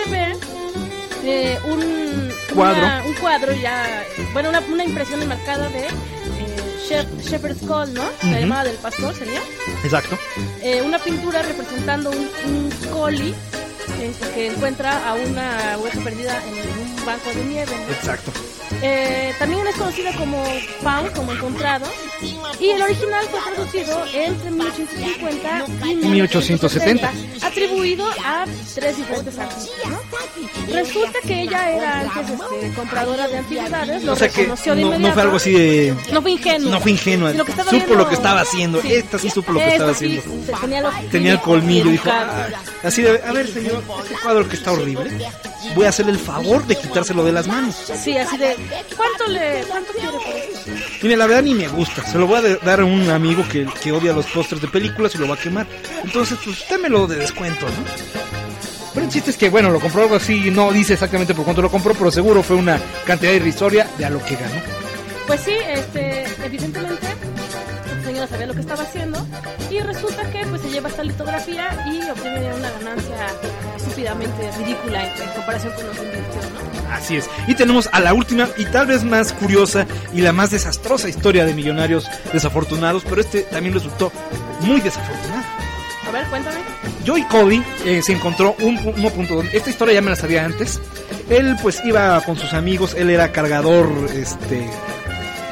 ve un cuadro ya, bueno, una impresión enmarcada de Shepherd's Call, ¿no? La llamada del pastor sería. Exacto. Una pintura representando un collie que encuentra a una oveja perdida en un banco de nieve, ¿no? Exacto. También es conocido como found, como encontrado, y el original fue traducido entre 1850 y 1870, atribuido a 3 diferentes artistas, ¿no? Resulta que ella era antes compradora de antigüedades, lo reconoció de inmediato. No fue algo así de... No fue ingenua. Supo lo que estaba haciendo. Sí. Esta sí supo lo que estaba haciendo. Tenía el colmillo, dijo, así de, a ver señor, este cuadro que está horrible, voy a hacerle el favor de quitárselo de las manos. Sí, así de, ¿cuánto quiere por eso? Mire, la verdad ni me gusta, se lo voy a dar a un amigo que odia los pósters de películas y lo va a quemar. Entonces, pues, démelo de descuento, ¿no? Pero el chiste es que, bueno, lo compró algo así, no dice exactamente por cuánto lo compró, pero seguro fue una cantidad irrisoria de a lo que ganó. Pues sí, evidentemente, la señora sabía lo que estaba haciendo, y resulta que pues se lleva esta litografía y obtiene una ganancia estúpidamente ridícula en comparación con lo que invirtió, ¿no? Así es. Y tenemos a la última y tal vez más curiosa y la más desastrosa historia de millonarios desafortunados, pero también resultó muy desafortunado. A ver, cuéntame. Joey Cody se encontró un punto. Esta historia ya me la sabía antes. Él pues iba con sus amigos, él era cargador,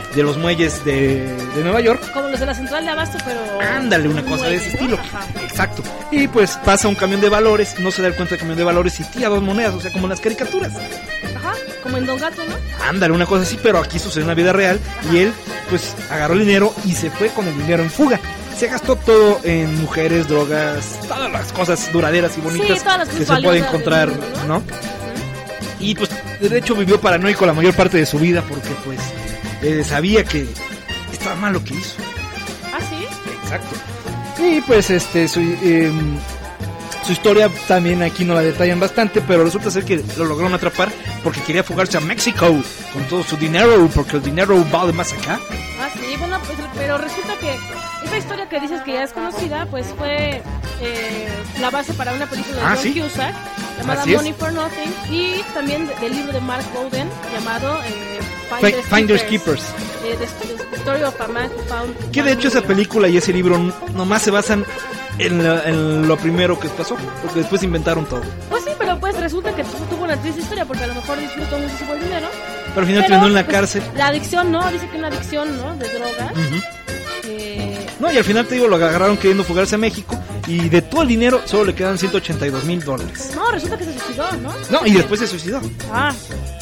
de los muelles de Nueva York. Como los de la central de Abasto, pero... Ándale, una cosa de ese estilo. Ajá. Exacto. Y pues pasa un camión de valores, no se da cuenta del camión de valores y tira 2 monedas, o sea, como en las caricaturas. Ajá, como en Don Gato, ¿no? Ándale, una cosa así, pero aquí sucede en la vida real. Y él, pues, agarró el dinero y se fue con el dinero en fuga. Se gastó todo en mujeres, drogas, todas las cosas duraderas y bonitas que se puede encontrar, ¿no? Y pues, de hecho, vivió paranoico la mayor parte de su vida porque, pues, sabía que estaba mal lo que hizo. ¿Ah, sí? Exacto. Y pues, su historia también aquí no la detallan bastante, pero resulta ser que lo lograron atrapar porque quería fugarse a México con todo su dinero, porque el dinero vale más acá. Ah, sí, bueno, pues, pero resulta que esa historia que dices que ya es conocida, pues fue la base para una película de John Cusack llamada Money for Nothing, y también del libro de Mark Bowden llamado Finders Keepers. The Story of a Man Who Found... Que de hecho esa película y ese libro nomás se basan en lo primero que pasó, porque después inventaron todo. Pues sí, pero pues resulta que tuvo una triste historia, porque a lo mejor disfrutó muchísimo el dinero. Pero al final terminó en la cárcel. La adicción, ¿no? Dice que una adicción, ¿no? De drogas. No, y al final te digo, lo agarraron queriendo fugarse a México y de todo el dinero solo le quedan $182,000. No, resulta que se suicidó, ¿no? No, y después se suicidó. Ah.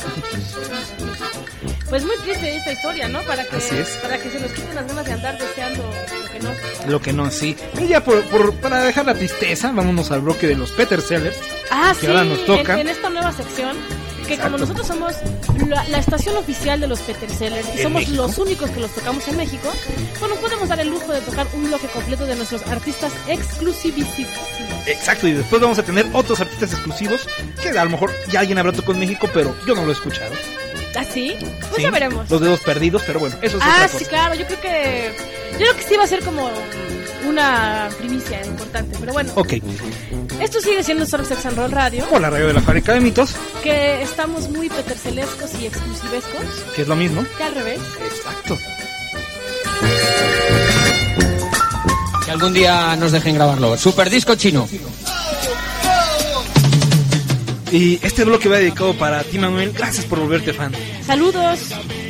Pues muy triste esta historia, ¿no? Para que se nos quiten las ganas de andar deseando lo que no. Lo que no, sí. Y ya para dejar la tristeza, vámonos al bloque de los Peter Sellers. Ah, que ahora nos toca. En esta nueva sección, que como nosotros somos la estación oficial de los Peter Sellers y somos México, los únicos que los tocamos en México, bueno, podemos dar el lujo de tocar un bloque completo de nuestros artistas exclusivísimos. Exacto, y después vamos a tener otros artistas exclusivos que a lo mejor ya alguien habrá tocado en México, pero yo no lo he escuchado. ¿Ah, sí? Pues sí, ya veremos. Los dedos perdidos, pero bueno, eso es otra cosa. Sí, claro, yo creo que sí va a ser como una primicia importante, pero bueno. Ok. Esto sigue siendo Surf Sex and Roll Radio. O la radio de la fábrica de mitos. Que estamos muy petercelescos y exclusivescos. Que es lo mismo. Que al revés. Exacto. Que algún día nos dejen grabarlo. Super disco chino. Y este bloque va dedicado para ti, Manuel. Gracias por volverte fan. Saludos.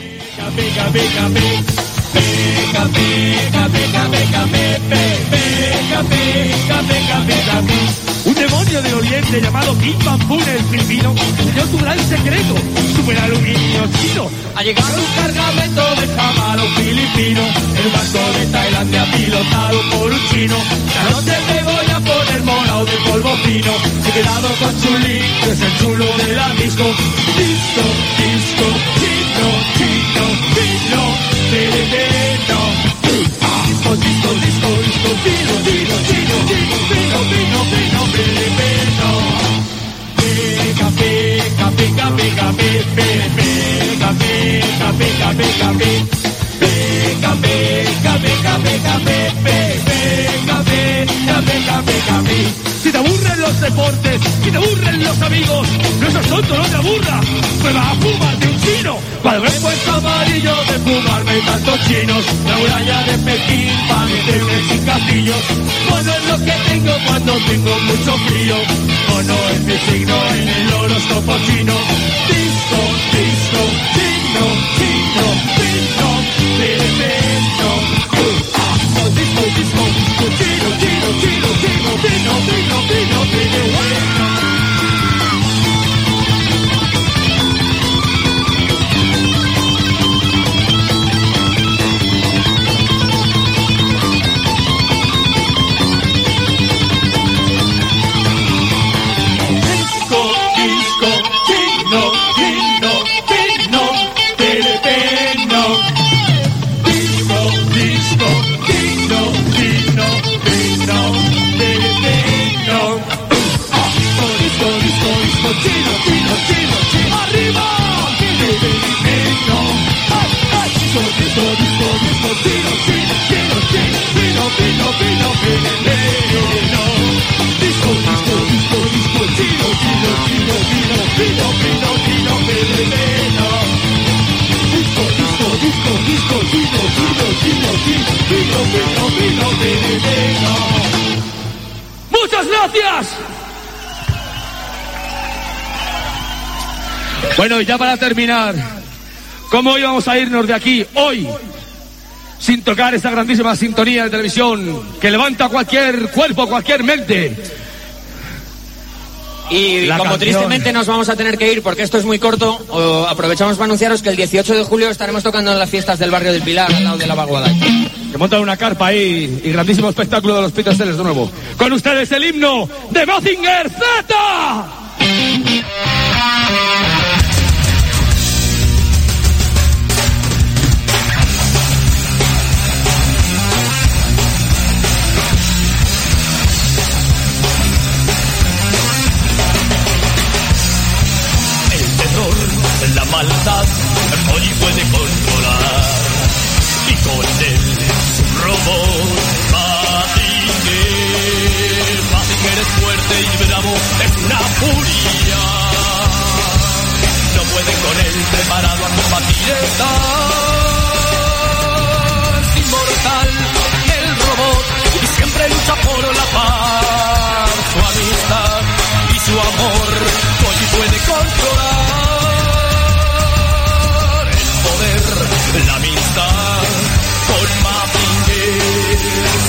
Un demonio del oriente llamado Kim Pam Pum el filipino dio su gran secreto, super aluminio chino. Ha llegado un cargamento de jamalo filipino, el barco de Tailandia pilotado por un chino. La noche te voy a poner morado de polvo fino. He quedado con Chuli, que es el chulo de la disco. Disco, disco, chino, chino, chino, filipino. Disco, disco, disco, disco, chino, chino, chino, chino, fino, fino, fino, filipino. Pica, pica, pica, pica, pica, pica, pica, pica, pica, pica, pica, pica, pica, pica, pica. Si te aburren los deportes, si te aburren los amigos, no seas tonto, no te aburra. Prueba a fumarte un chino. Cuando me he puesto amarillo de fumarme tantos chinos, la muralla de Pekín para meterme sin castillos. Mono es lo que tengo cuando tengo mucho frío. Mono es mi signo en el horóscopo chino. Disco, disco, chino, chino, chino, filipino. Disco, disco, disco, chino, chino, chino, chino, chino, chino, chino, chino, bueno. ¡Muchas gracias! Bueno, y ya para terminar, ¿Cómo íbamos a irnos de aquí hoy sin tocar esta grandísima sintonía de televisión que levanta cualquier cuerpo, cualquier mente? Y La como canción. tristemente nos vamos a tener que ir porque esto es muy corto, aprovechamos para anunciaros que el 18 de julio estaremos tocando en las fiestas del barrio del Pilar, al lado de la Vaguada. Que montan una carpa ahí y grandísimo espectáculo de los Pitos Teles de nuevo. Con ustedes el himno de Mazinger Z. La maldad hoy puede controlar y con él su robot Mazinger es fuerte y bravo, es una furia. No pueden con él, preparado a combatir es inmortal el robot y siempre lucha por la paz, su amistad y su amor hoy puede controlar la amistad con Mazinger.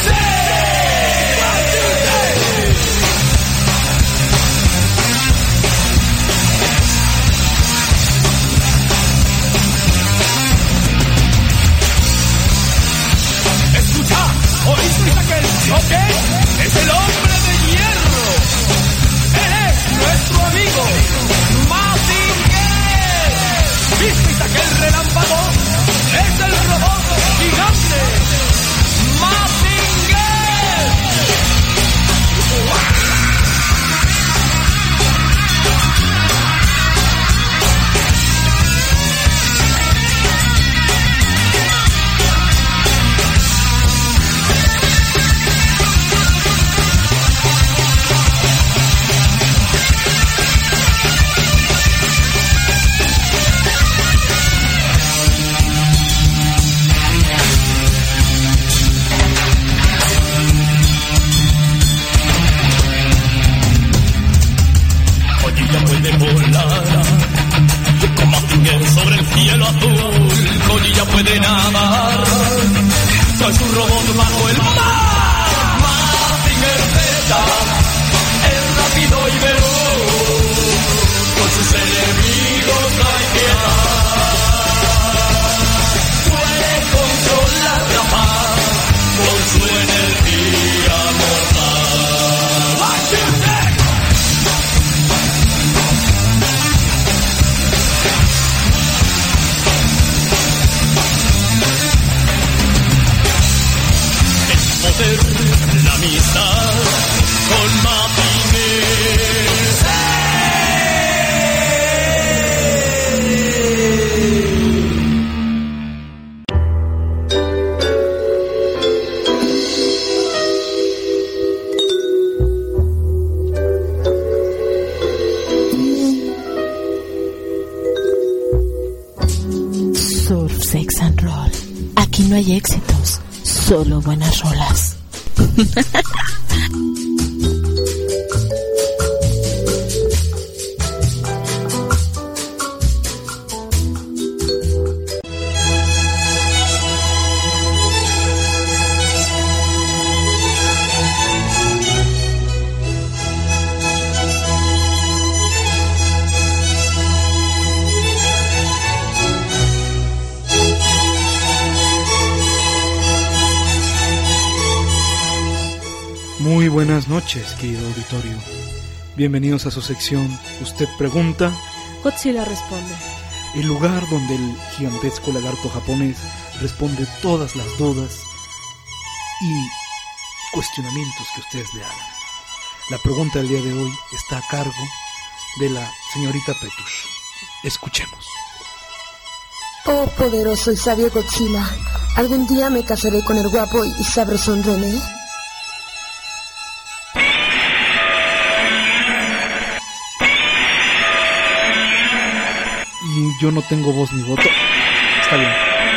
Escucha, ¿oísteis aquel choque? Es el hombre de hierro. Él es nuestro amigo Mazinger. ¿Visteis aquel relámpago? ¡Es el robot gigante! ¡Mazinger! Ya puede volar con Mazinger sobre el cielo azul. Codilla puede nadar con su robot bajo el mar. Mazinger Z es rápido y veloz, con sus enemigos no hay piedad. Puede controlar la paz con su energía mortal. ¡Mazinger! La amistad con Mazinger. Surf, Sex and Roll. Aquí no hay éxitos, solo buenas rolas. Muy buenas noches, querido auditorio. Bienvenidos a su sección Usted Pregunta. Godzilla responde. El lugar donde el gigantesco lagarto japonés responde todas las dudas y cuestionamientos que ustedes le hagan. La pregunta del día de hoy está a cargo de la señorita Petush. Escuchemos. Oh, poderoso y sabio Godzilla, ¿algún día me casaré con el guapo y sabrosón René? Y yo no tengo voz ni voto. Está bien.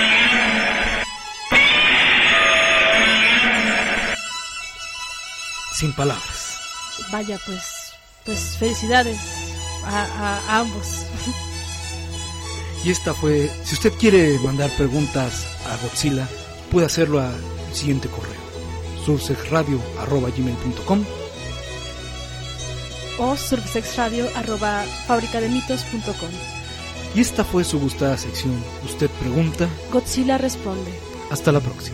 Sin palabras. Vaya, pues felicidades a ambos. Y esta fue, si usted quiere mandar preguntas a Godzilla, puede hacerlo al siguiente correo: sursexradio@gmail.com o sursexradio@fabricademitos.com. Y esta fue su gustada sección, Usted Pregunta, Godzilla Responde. Hasta la próxima.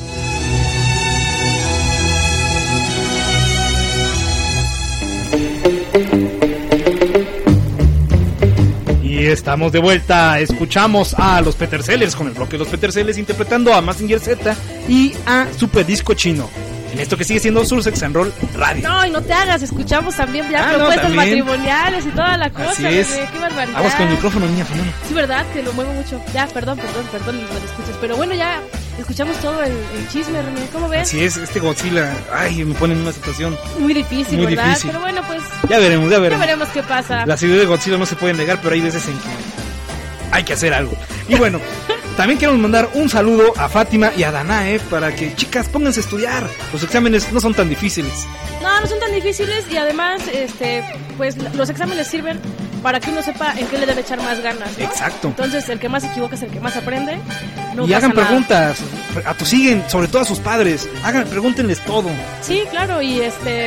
Y estamos de vuelta. Escuchamos a los Petercellers con el bloque de los Petercellers interpretando a Mazinger Z y a Super Disco Chino. En esto que sigue siendo Sursex and Roll Radio. No, y no te hagas, escuchamos también ya propuestas matrimoniales y toda la cosa. Así es. Qué barbaridad. Vamos con el micrófono, niña Fernanda. Sí, verdad, que lo muevo mucho. Ya, perdón, lo escuchas. Pero bueno, ya escuchamos todo el chisme, René. ¿Cómo ves? Así es, este Godzilla, me pone en una situación muy difícil, muy ¿verdad? Difícil. Pero bueno, pues ya veremos. Ya veremos qué pasa. Las ideas de Godzilla no se pueden negar, pero hay veces en que hay que hacer algo. Y bueno, también queremos mandar un saludo a Fátima y a Danae para que, chicas, pónganse a estudiar. Los exámenes no son tan difíciles. No son tan difíciles y además, pues los exámenes sirven para que uno sepa en qué le debe echar más ganas, ¿no? Exacto. Entonces, el que más se equivoca es el que más aprende. Y hagan preguntas, sobre todo a sus padres. Pregúntenles todo. Sí, claro, y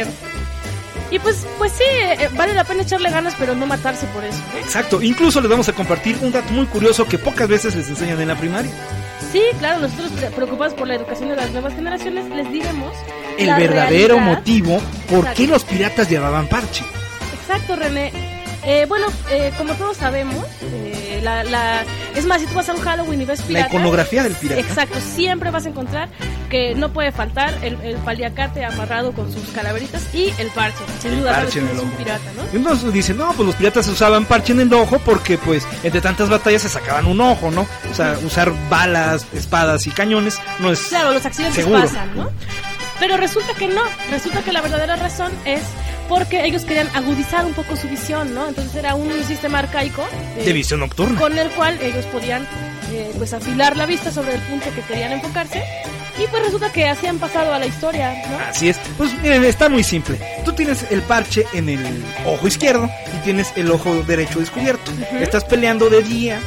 pues sí, vale la pena echarle ganas, pero no matarse por eso, ¿no? Exacto, incluso les vamos a compartir un dato muy curioso que pocas veces les enseñan en la primaria. Sí, claro, nosotros preocupados por la educación de las nuevas generaciones les diremos el verdadero motivo por qué los piratas llevaban parche. Exacto, René. Como todos sabemos, es más, si tú vas a un Halloween y ves piratas, la iconografía del pirata. Exacto, siempre vas a encontrar que no puede faltar el paliacate amarrado con sus calaveritas y el parche. Sin duda, sabes que es un pirata, ¿no? Y entonces dicen, pues los piratas usaban parche en el ojo porque, pues, entre tantas batallas se sacaban un ojo, ¿no? O sea, usar balas, espadas y cañones no es claro, los accidentes seguro. Pasan, ¿no? Pero resulta que no, resulta que la verdadera razón es porque ellos querían agudizar un poco su visión, ¿no? Entonces era un sistema arcaico de visión nocturna, con el cual ellos podían pues afilar la vista sobre el punto que querían enfocarse. Y pues resulta que así han pasado a la historia, ¿no? Así es. Pues miren, está muy simple. Tú tienes el parche en el ojo izquierdo y tienes el ojo derecho descubierto. Estás peleando de día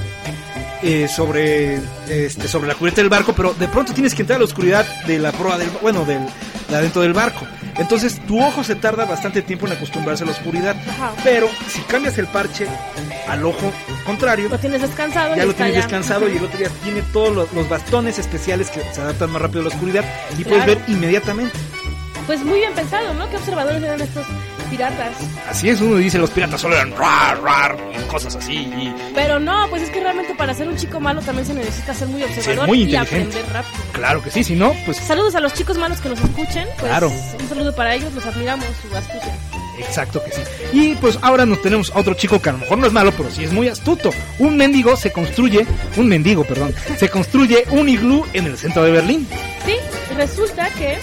sobre la cubierta del barco, pero de pronto tienes que entrar a la oscuridad de la proa de adentro del barco. Entonces tu ojo se tarda bastante tiempo en acostumbrarse a la oscuridad. Ajá. Pero si cambias el parche al ojo contrario, lo tienes descansado. Ya lo tienes descansado y el otro día tiene todos los bastones especiales que se adaptan más rápido a la oscuridad y puedes ver inmediatamente. Pues muy bien pensado, ¿no? ¿Qué observadores eran estos piratas? Así es, uno dice los piratas solo eran rar y cosas así. Pero no, pues es que realmente para ser un chico malo también se necesita ser muy observador y aprender rápido. Claro que sí, si no, pues... Saludos a los chicos malos que nos escuchen. Pues claro. Un saludo para ellos, los admiramos, su astucia. Exacto que sí. Y pues ahora nos tenemos a otro chico que a lo mejor no es malo, pero sí es muy astuto. Un mendigo se construye un iglú en el centro de Berlín. Sí, resulta que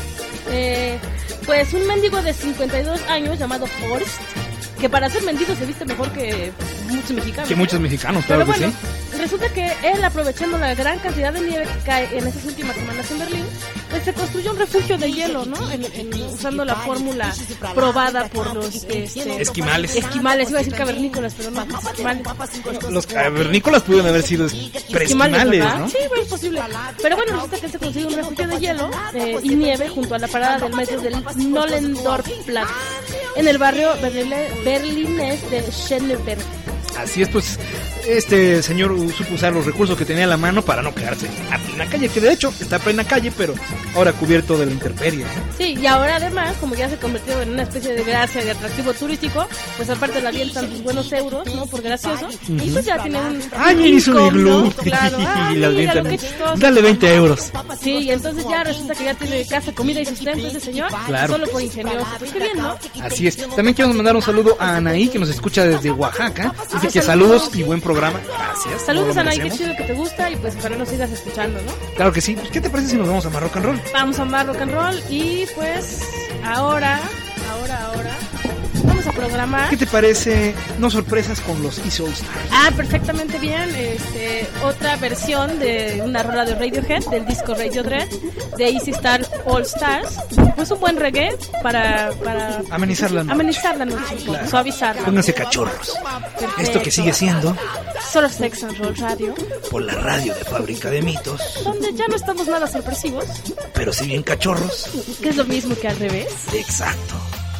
pues un mendigo de 52 años llamado Horst, que para ser mendigo se viste mejor que muchos mexicanos. Que muchos mexicanos, claro. Pero bueno, que sí. Resulta que él, aprovechando la gran cantidad de nieve que cae en estas últimas semanas en Berlín, pues se construyó un refugio de hielo, ¿no? Usando la fórmula probada por los esquimales. Esquimales, iba a decir cavernícolas, pero no, esquimales. Los cavernícolas pudieron haber sido preesquimales, ¿no? Sí, bueno, es posible. Pero bueno, resulta que él se consiguió un refugio de hielo y nieve junto a la parada del metro del Nollendorfplatz, en el barrio berlinés de Schöneberg. Así es, pues este señor supo usar los recursos que tenía a la mano para no quedarse a plena calle, que de hecho está a plena calle, pero ahora cubierto de la intemperie, ¿no? Sí, y ahora además, como ya se convirtió en una especie de gracia, de atractivo turístico, pues aparte le avientan sus buenos euros, ¿no? Por gracioso, y pues ya tiene un... hizo un iglú! Claro, y le avientan, dale 20 euros. Sí, y entonces ya resulta que ya tiene casa, comida y sustento ese señor, claro. Solo por ingenioso. Pues qué bien, ¿no? Así es. También quiero mandar un saludo a Anaí, que nos escucha desde Oaxaca. Dice que saludos y buen programa. Gracias. Saludos, Anaí, qué chido que te gusta y pues para nos sigas escuchando, ¿no? Claro que sí. ¿Qué te parece si nos vamos a más rock and roll? Vamos a más rock and roll y pues ahora vamos a programar. ¿Qué te parece? No sorpresas con los Easy All Stars. Ah, perfectamente bien. Otra versión de una rola de Radiohead, del disco Radio Dread, de Easy Star All Stars. Pues un buen reggae para amenizar la noche. Amenizar la noche, claro. Suavizarla. Pónganse cachorros. Perfecto. Esto que sigue siendo solo Sex and Roll Radio. Por la radio de Fábrica de Mitos. Donde ya no estamos nada sorpresivos. Pero sí bien cachorros. Que es lo mismo que al revés. Exacto.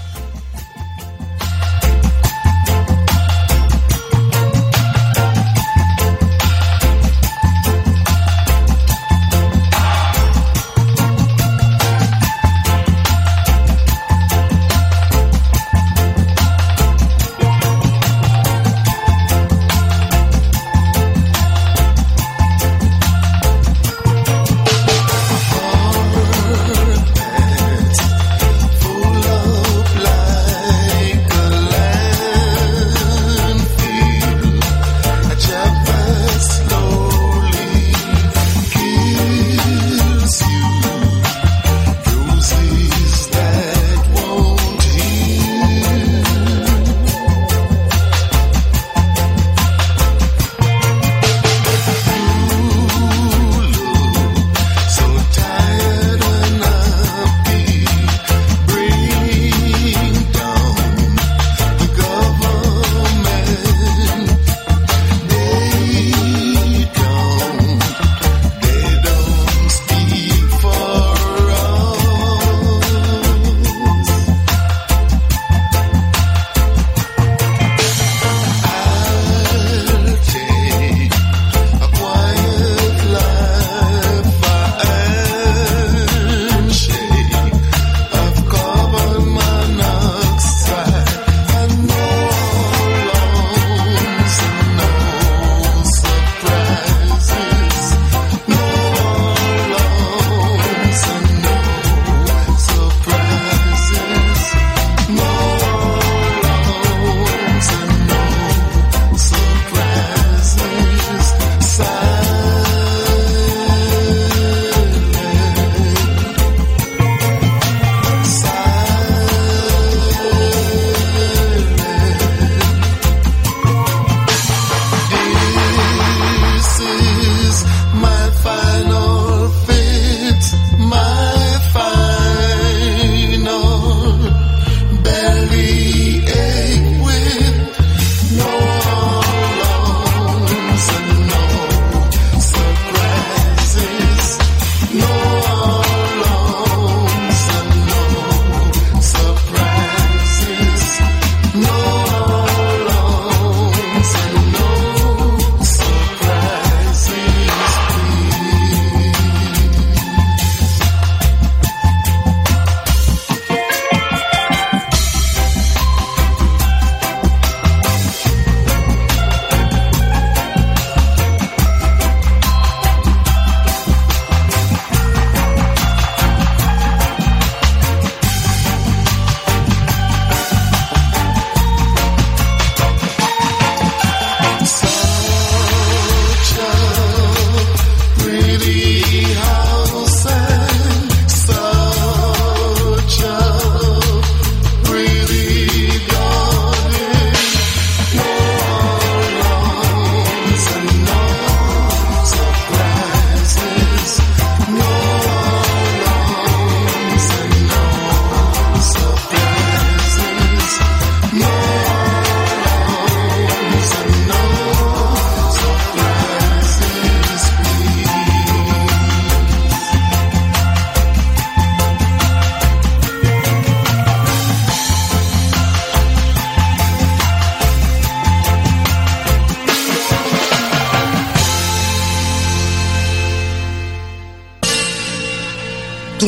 Tu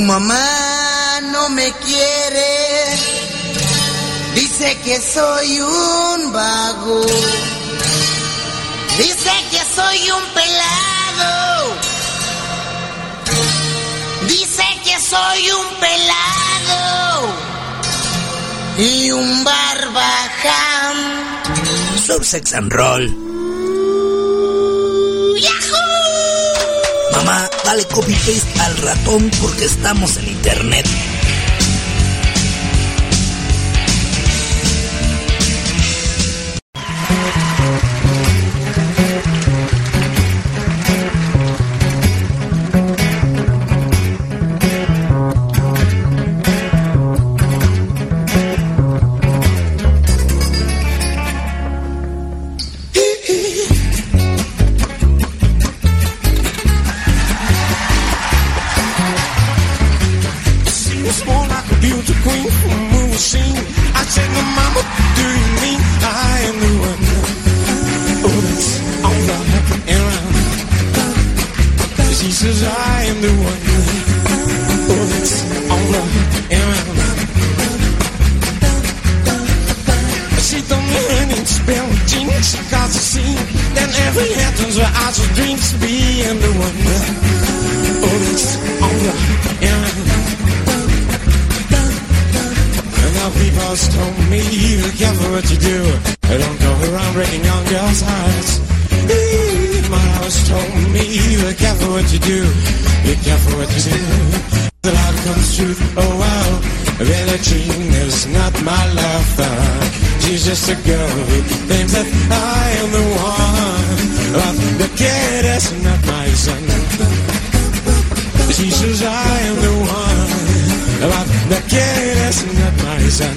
mamá no me quiere, dice que soy un vago, dice que soy un pelado, dice que soy un pelado y un barbaján. Sur Sex and Roll. Mamá, dale copy paste al ratón porque estamos en internet. to queen from a movie scene. I said, no, mama, do you mean I am the one? Oh, that's all right and around. She says I am the one. Oh, that's all right and around. She don't learn and spell genius. She caused a scene. Then every head turns her eyes to dreams to be and the one. Oh, that's all right and around. And now people have told me, be careful what you do. Don't go around breaking young girls' hearts. My house told me, be careful what you do. Be careful what you do. The light comes truth. Oh wow, Billie Jean is not my lover. She's just a girl who thinks that I am the one. But the kid is not my son. She says I am the one. But the kid is not my son.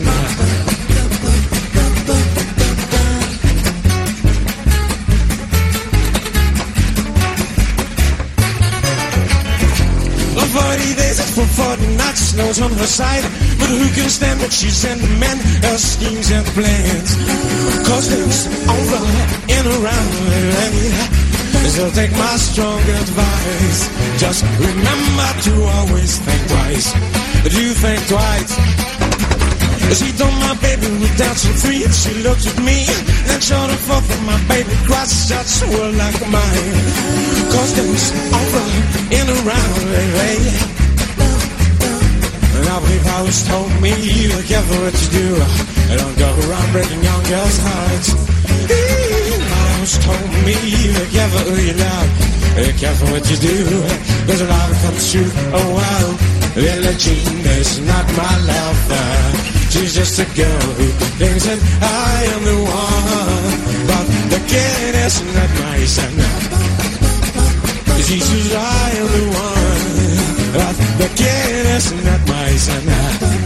For 40 days for 40 nights, snows on her side. But who can stand that she's sent men, her schemes and plans? Cause there's over and around her. So take my strong advice. Just remember to always think twice. Do think twice. She told my baby we're dancing free. She looked at me and showed her forth that my baby cries such a world like mine. Cause there's over and around her. Now people always told me, be careful what you do. Don't go around breaking young girls' hearts. Always told me, be careful who you love. Be careful what you do. Cause a lot comes true. Oh wow, Billie Jean is not my lover. She's just a girl who thinks that I am the one. But the kid is not my son. She says I am the one. But the kid is not my son.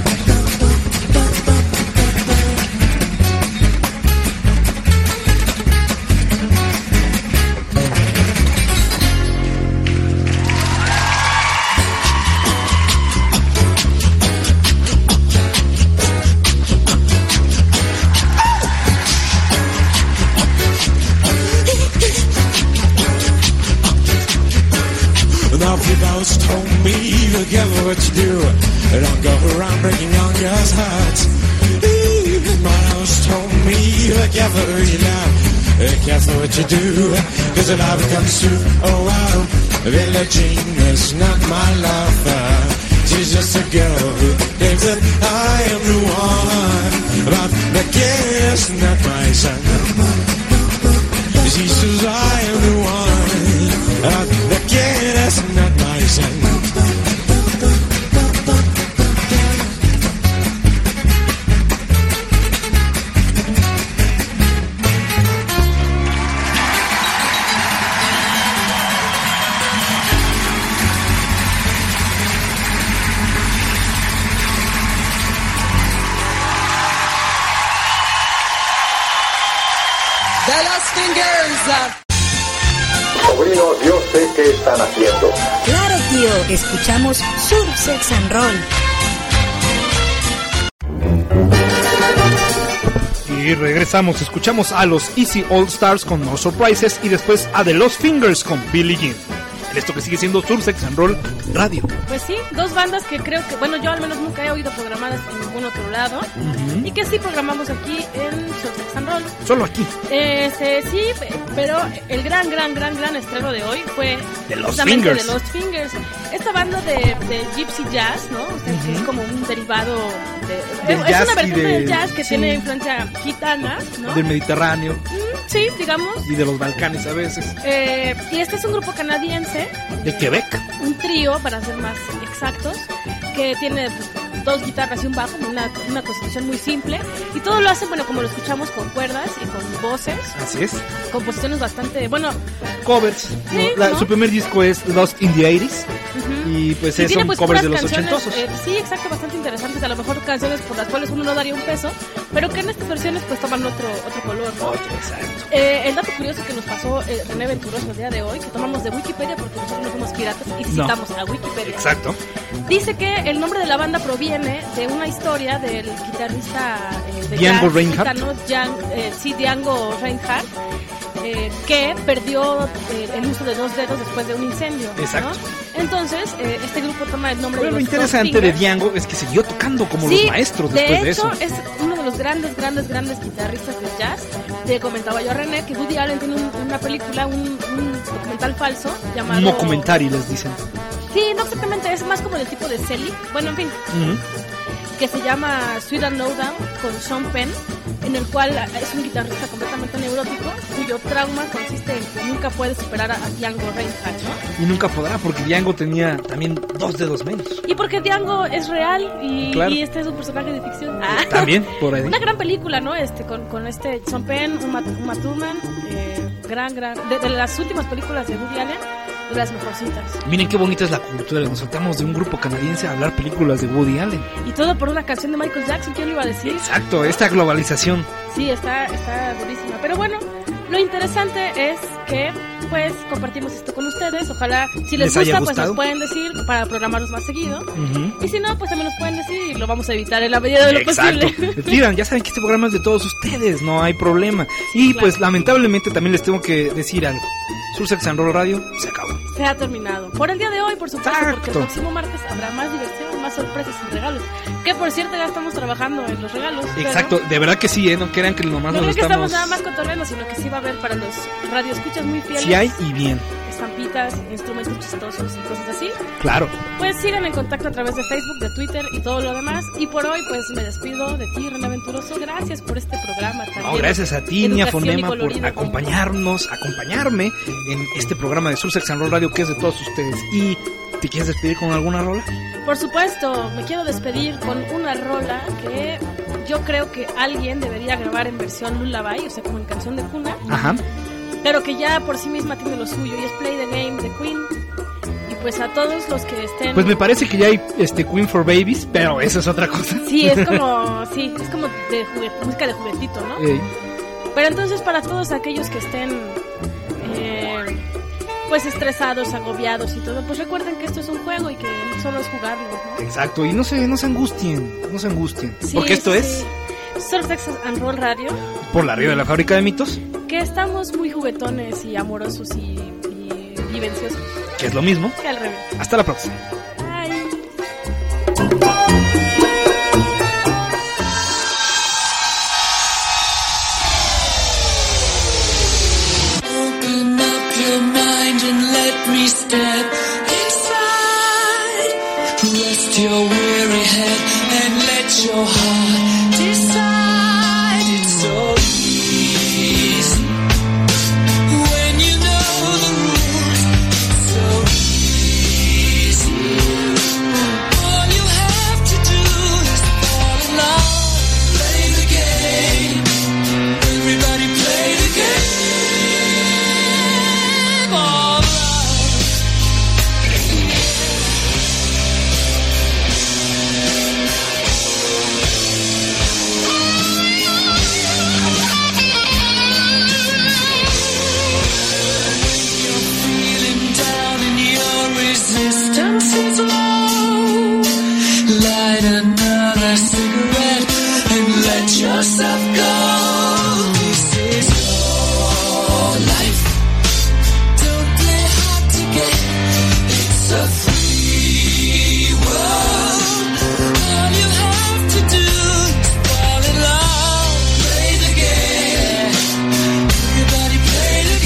Now people told me, be careful what you do. Don't go around breaking young girls' hearts. My house told me, be careful who you love. Be careful what you do, cause the love comes true. Oh wow, Billie Jean is not my lover. She's just a girl who thinks that I am the one. But the kid is not my son. She says I am the one. But the kid is not my son. De los Fingers. Sobrinos, yo sé qué están haciendo. Claro, tío. Escuchamos Sur Sex and Roll. Y regresamos, escuchamos a los Easy All Stars con No Surprises y después a The Lost Fingers con Billie Jean. En esto que sigue siendo Sur Sex and Roll Radio. Pues sí, dos bandas que creo que, bueno, yo al menos nunca he oído programadas en ningún otro lado. Uh-huh. Y que sí programamos aquí en Sur Sex and Roll. Solo aquí. Sí, pero el gran estreno de hoy fue The Lost Fingers. The Lost Fingers. Esta banda de Gypsy Jazz, ¿no? O sea, que es como un derivado de es una versión del jazz que tiene influencia gitana, ¿no? Del Mediterráneo. Sí, digamos. Y de los Balcanes a veces. Y este es un grupo canadiense. De Quebec. Un trío, para ser más exactos, que tiene pues, dos guitarras y un bajo, una constitución muy simple. Y todo lo hacen, bueno, como lo escuchamos, con cuerdas y con voces. Así es. Composiciones bastante, bueno... Covers. Sí, ¿no? Su primer disco es Lost in the 80s. Uh-huh. Y pues sí, son pues, covers de los canciones, ochentosos. Sí, exacto, bastante interesantes. A lo mejor canciones por las cuales uno no daría un peso, pero que en estas versiones pues toman otro color, ¿no? Exacto. El dato curioso que nos pasó René Venturoso el día de hoy, que tomamos de Wikipedia porque nosotros no somos piratas y citamos a Wikipedia. Exacto. Dice que el nombre de la banda proviene de una historia del guitarrista de Django jazz Reinhardt. mexicano, Django Reinhardt, que perdió el uso de 2 dedos después de un incendio. Exacto. ¿no? Entonces, este grupo toma el nombre Pero lo de los interesante de Django es que siguió tocando como los maestros después de eso. De hecho, es uno de los grandes guitarristas del jazz. Te comentaba yo a René que Woody Allen tiene una película, un documental falso llamado... Un documentary, les dicen. Sí, no exactamente, es más como del tipo de Selig. Bueno, en fin. Que se llama Sweet and Lowdown con Sean Penn, en el cual es un guitarrista completamente neurótico cuyo trauma consiste en que nunca puede superar a Django Reinhardt, ¿no? Y nunca podrá porque Django tenía también 2 dedos menos. Y porque Django es real y, claro. y este es un personaje de ficción. También, por ahí. Una gran película, ¿no? Con este Sean Penn, Uma Thurman, gran. De las últimas películas de Woody Allen, de las mejorcitas. Miren qué bonita es la cultura. Nos saltamos de un grupo canadiense a hablar películas de Woody Allen. Y todo por una canción de Michael Jackson, ¿quién lo iba a decir? Exacto, esta globalización. Sí, está durísima. Pero bueno, lo interesante es que pues compartimos esto con ustedes. Ojalá si les gusta pues nos pueden decir para programarnos más seguido. Y si no, pues también nos pueden decir y lo vamos a evitar en la medida de lo posible. Miren, ya saben que este programa es de todos ustedes, no hay problema. Y pues lamentablemente también les tengo que decir algo. Sursex and Roll Radio se acabó. Se ha terminado. Por el día de hoy, por supuesto, porque el próximo martes habrá más diversión, más sorpresas y regalos. Que por cierto ya estamos trabajando en los regalos. Exacto, de verdad que sí, no crean que nomás nos estamos... No nada más cotorreando, sino que sí va a haber para los radioescuchas muy fieles. Sí hay y bien. Estampitas, instrumentos chistosos y cosas así. Claro. Pues sigan en contacto a través de Facebook, de Twitter y todo lo demás. Y por hoy pues me despido de ti, René Venturoso. Gracias por este programa también. Gracias a ti, Nia Fonema, por acompañarme en este programa de Sursex and Roll Radio que es de todos ustedes. ¿Y te quieres despedir con alguna rola? Por supuesto, me quiero despedir con una rola que yo creo que alguien debería grabar en versión lullaby, o sea, como en canción de cuna. Ajá. Pero que ya por sí misma tiene lo suyo y es Play the Game de Queen. Y pues a todos los que estén... Pues me parece que ya hay Queen for Babies, pero eso es otra cosa. Sí, es como de música de juguetito, ¿no? Pero entonces para todos aquellos que estén pues estresados, agobiados y todo, pues recuerden que esto es un juego y que solo es jugarlo, ¿no? Exacto, y no se angustien, sí, porque esto es Sursex and Roll Radio, por la radio de la fábrica de mitos, que estamos muy juguetones y amorosos y vivenciosos, que es lo mismo que al revés. Hasta la próxima. Me step inside. Rest your weary head and let your heart decide. It's so easy when you know the rules. So easy. All you have to do is fall in love. Play the game. Everybody play the game. Resistance is low. Light another cigarette and let yourself go. This is your life. Don't play hard to get. It's a free world. All you have to do is fall in love. Play the game. Everybody play the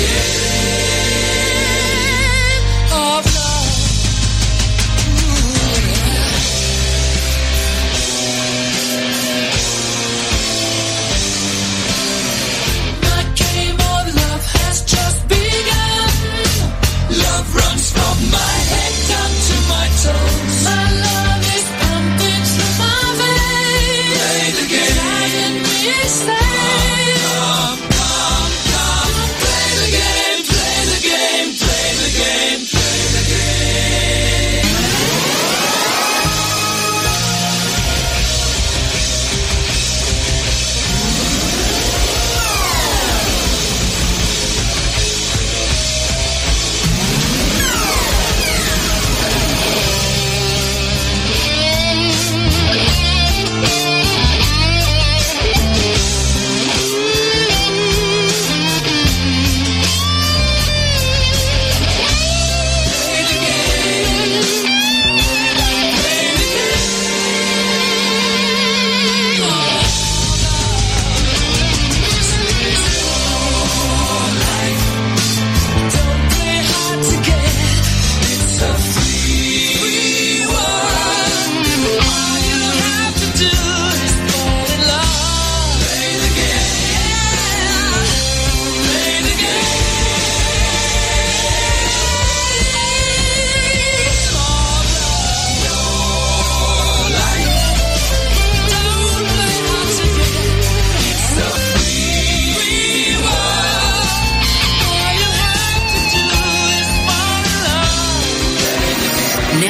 game of love. Runs from my head down to my toes. My love is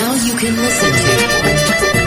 Now you can listen to